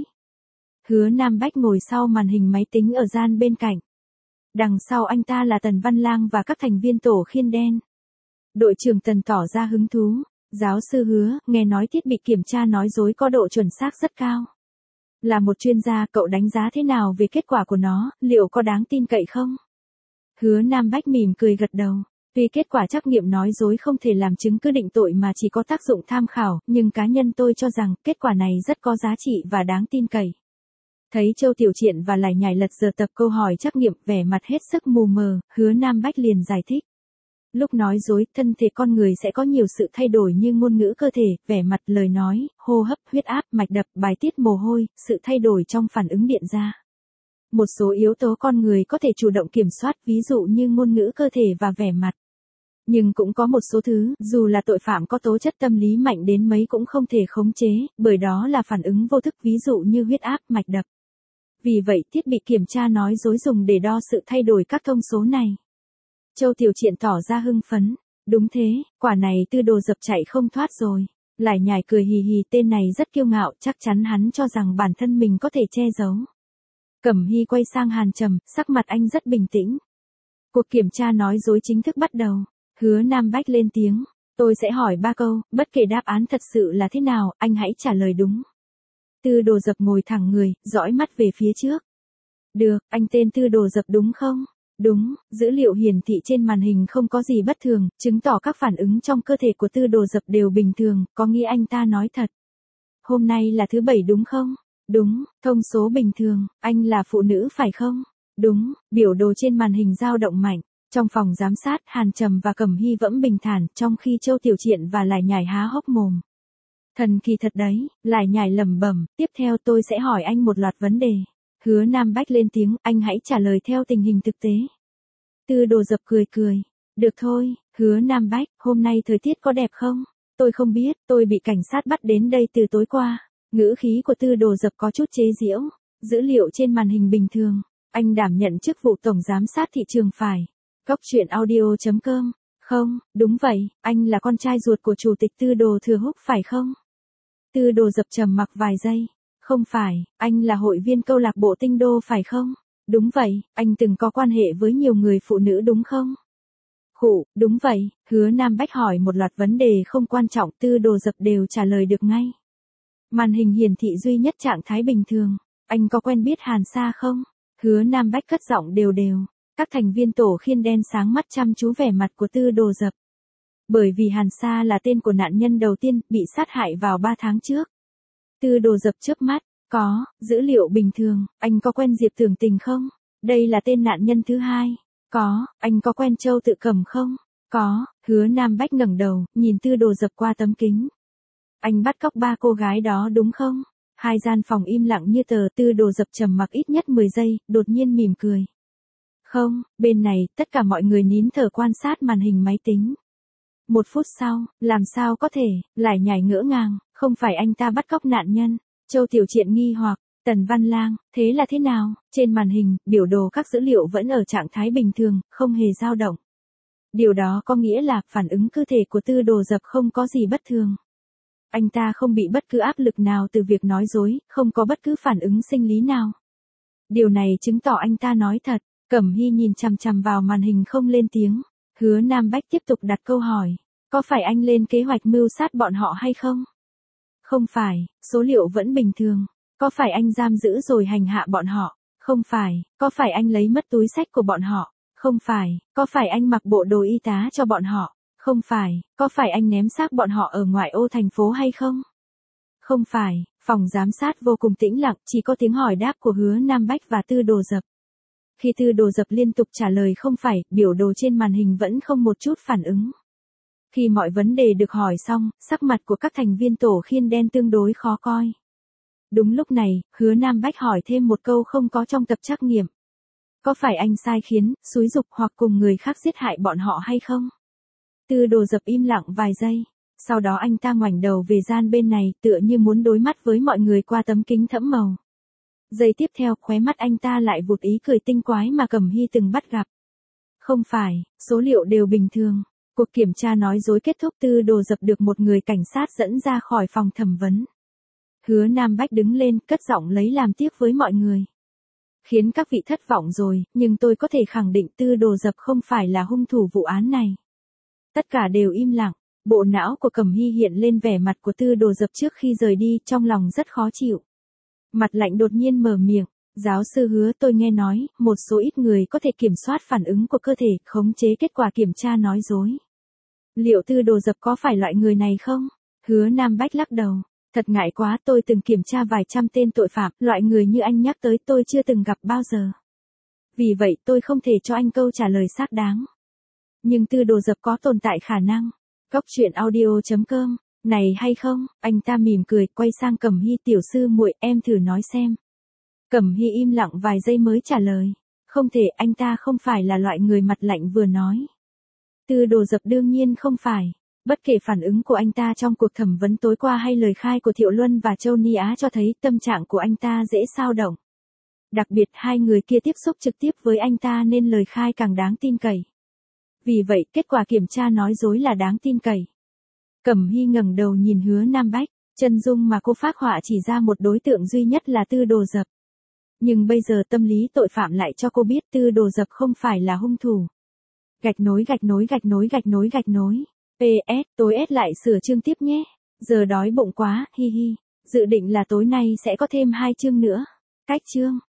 Hứa Nam Bách ngồi sau màn hình máy tính ở gian bên cạnh. Đằng sau anh ta là Tần Văn Lang và các thành viên tổ khiên đen. Đội trưởng Tần tỏ ra hứng thú. Giáo sư Hứa, nghe nói thiết bị kiểm tra nói dối có độ chuẩn xác rất cao. Là một chuyên gia, cậu đánh giá thế nào về kết quả của nó, liệu có đáng tin cậy không? Hứa Nam Bách mỉm cười gật đầu. Tuy kết quả trắc nghiệm nói dối không thể làm chứng cứ định tội mà chỉ có tác dụng tham khảo, nhưng cá nhân tôi cho rằng kết quả này rất có giá trị và đáng tin cậy. Thấy Châu Tiểu Triện và Lải Nhải lật giờ tập câu hỏi trắc nghiệm, vẻ mặt hết sức mù mờ, Hứa Nam Bách liền giải thích. Lúc nói dối, thân thể con người sẽ có nhiều sự thay đổi như ngôn ngữ cơ thể, vẻ mặt, lời nói, hô hấp, huyết áp, mạch đập, bài tiết mồ hôi, sự thay đổi trong phản ứng điện ra. Một số yếu tố con người có thể chủ động kiểm soát, ví dụ như ngôn ngữ cơ thể và vẻ mặt. Nhưng cũng có một số thứ, dù là tội phạm có tố chất tâm lý mạnh đến mấy cũng không thể khống chế, bởi đó là phản ứng vô thức, ví dụ như huyết áp, mạch đập. Vì vậy, thiết bị kiểm tra nói dối dùng để đo sự thay đổi các thông số này. Châu Tiểu Triện tỏ ra hưng phấn. Đúng thế, quả này Tư Đồ Dập chạy không thoát rồi. Lải Nhải cười hì hì, tên này rất kiêu ngạo, chắc chắn hắn cho rằng bản thân mình có thể che giấu. Cẩm Hy quay sang Hàn Trầm, sắc mặt anh rất bình tĩnh. Cuộc kiểm tra nói dối chính thức bắt đầu. Hứa Nam Bách lên tiếng. Tôi sẽ hỏi 3 câu, bất kể đáp án thật sự là thế nào, anh hãy trả lời đúng. Tư Đồ Dập ngồi thẳng người, dõi mắt về phía trước. Được, anh tên Tư Đồ Dập đúng không? Đúng, dữ liệu hiển thị trên màn hình không có gì bất thường, chứng tỏ các phản ứng trong cơ thể của Tư Đồ Dập đều bình thường, có nghĩa anh ta nói thật. Hôm nay là thứ bảy đúng không? Đúng, thông số bình thường, anh là phụ nữ phải không? Đúng, biểu đồ trên màn hình dao động mạnh. Trong phòng giám sát, Hàn Trầm và Cẩm Hy vẫn bình thản, trong khi Châu Tiểu Triện và Lải Nhải há hốc mồm. Thần kỳ thật đấy, Lải Nhải lẩm bẩm, tiếp theo tôi sẽ hỏi anh một loạt vấn đề. Hứa Nam Bách lên tiếng, anh hãy trả lời theo tình hình thực tế. Tư Đồ Dập cười cười. Được thôi, Hứa Nam Bách, hôm nay thời tiết có đẹp không? Tôi không biết, tôi bị cảnh sát bắt đến đây từ tối qua. Ngữ khí của Tư Đồ Dập có chút chế giễu. Dữ liệu trên màn hình bình thường. Anh đảm nhận chức vụ tổng giám sát thị trường phải. Cóc truyện audio.com. Không, đúng vậy, anh là con trai ruột của chủ tịch Tư Đồ Thừa Húc phải không? Tư Đồ Dập trầm mặc vài giây. Không phải, anh là hội viên câu lạc bộ Tinh Đô phải không? Đúng vậy, anh từng có quan hệ với nhiều người phụ nữ đúng không? Khụ, đúng vậy, Hứa Nam Bách hỏi một loạt vấn đề không quan trọng, Tư Đồ Dập đều trả lời được ngay. Màn hình hiển thị duy nhất trạng thái bình thường. Anh có quen biết Hàn Sa không? Hứa Nam Bách cất giọng đều đều. Các thành viên tổ khiên đen sáng mắt chăm chú vẻ mặt của Tư Đồ Dập. Bởi vì Hàn Sa là tên của nạn nhân đầu tiên bị sát hại vào 3 tháng trước. Tư Đồ Dập chớp mắt. Có, dữ liệu bình thường, anh có quen Diệp Tưởng Tình không? Đây là tên nạn nhân thứ hai. Có, anh có quen Châu Tự Cẩm không? Có, Hứa Nam Bách ngẩng đầu, nhìn Tư Đồ Dập qua tấm kính. Anh bắt cóc 3 cô gái đó đúng không? Hai gian phòng im lặng như tờ, Tư Đồ Dập trầm mặc ít nhất 10 giây, đột nhiên mỉm cười. Không, bên này, tất cả mọi người nín thở quan sát màn hình máy tính. 1 phút sau, làm sao có thể, Lải Nhải ngỡ ngàng, không phải anh ta bắt cóc nạn nhân. Châu Tiểu Triện nghi hoặc, Tần Văn Lang, thế là thế nào? Trên màn hình, biểu đồ các dữ liệu vẫn ở trạng thái bình thường, không hề dao động. Điều đó có nghĩa là phản ứng cơ thể của Tư Đồ Dập không có gì bất thường. Anh ta không bị bất cứ áp lực nào từ việc nói dối, không có bất cứ phản ứng sinh lý nào. Điều này chứng tỏ anh ta nói thật. Cẩm Hy nhìn chằm chằm vào màn hình không lên tiếng. Hứa Nam Bách tiếp tục đặt câu hỏi. Có phải anh lên kế hoạch mưu sát bọn họ hay không? Không phải, số liệu vẫn bình thường. Có phải anh giam giữ rồi hành hạ bọn họ? Không phải, có phải anh lấy mất túi xách của bọn họ? Không phải, có phải anh mặc bộ đồ y tá cho bọn họ? Không phải, có phải anh ném xác bọn họ ở ngoại ô thành phố hay không? Không phải, phòng giám sát vô cùng tĩnh lặng, chỉ có tiếng hỏi đáp của Hứa Nam Bách và Tư Đồ Dập. Khi Tư Đồ Dập liên tục trả lời không phải, biểu đồ trên màn hình vẫn không một chút phản ứng. Khi mọi vấn đề được hỏi xong, sắc mặt của các thành viên tổ khiên đen tương đối khó coi. Đúng lúc này, Hứa Nam Bách hỏi thêm một câu không có trong tập trắc nghiệm. Có phải anh sai khiến, xúi giục hoặc cùng người khác giết hại bọn họ hay không? Tư Đồ Dập im lặng vài giây. Sau đó anh ta ngoảnh đầu về gian bên này, tựa như muốn đối mắt với mọi người qua tấm kính thẫm màu. Giây tiếp theo, khóe mắt anh ta lại vụt ý cười tinh quái mà Cẩm Hy từng bắt gặp. Không phải, số liệu đều bình thường. Cuộc kiểm tra nói dối kết thúc, Tư Đồ Dập được một người cảnh sát dẫn ra khỏi phòng thẩm vấn. Hứa Nam Bách đứng lên, cất giọng lấy làm tiếc với mọi người. Khiến các vị thất vọng rồi, nhưng tôi có thể khẳng định Tư Đồ Dập không phải là hung thủ vụ án này. Tất cả đều im lặng, bộ não của Cẩm Hy hiện lên vẻ mặt của Tư Đồ Dập trước khi rời đi, trong lòng rất khó chịu. Mặt lạnh đột nhiên mở miệng, giáo sư Hứa, tôi nghe nói, một số ít người có thể kiểm soát phản ứng của cơ thể, khống chế kết quả kiểm tra nói dối. Liệu Tư Đồ Dập có phải loại người này không? Hứa Nam Bách lắc đầu. Thật ngại quá, tôi từng kiểm tra vài trăm tên tội phạm, loại người như anh nhắc tới tôi chưa từng gặp bao giờ. Vì vậy tôi không thể cho anh câu trả lời xác đáng. Nhưng Tư Đồ Dập có tồn tại khả năng. Cóc truyện audio.com, này hay không? Anh ta mỉm cười, quay sang Cẩm Hy, tiểu sư muội, em thử nói xem. Cẩm Hy im lặng vài giây mới trả lời. Không thể, anh ta không phải là loại người mặt lạnh vừa nói. Tư Đồ Dập đương nhiên không phải. Bất kể phản ứng của anh ta trong cuộc thẩm vấn tối qua hay lời khai của Thiệu Luân và Châu Ni Á cho thấy tâm trạng của anh ta dễ xao động. Đặc biệt hai người kia tiếp xúc trực tiếp với anh ta nên lời khai càng đáng tin cậy. Vì vậy, kết quả kiểm tra nói dối là đáng tin cậy. Cẩm Hy ngẩng đầu nhìn Hứa Nam Bách, chân dung mà cô phác họa chỉ ra một đối tượng duy nhất là Tư Đồ Dập. Nhưng bây giờ tâm lý tội phạm lại cho cô biết Tư Đồ Dập không phải là hung thủ. Gạch nối gạch nối gạch nối gạch nối gạch nối. PS, tối ép lại sửa chương tiếp nhé. Giờ đói bụng quá, hi hi. Dự định là tối nay sẽ có thêm 2 chương nữa. Cách chương.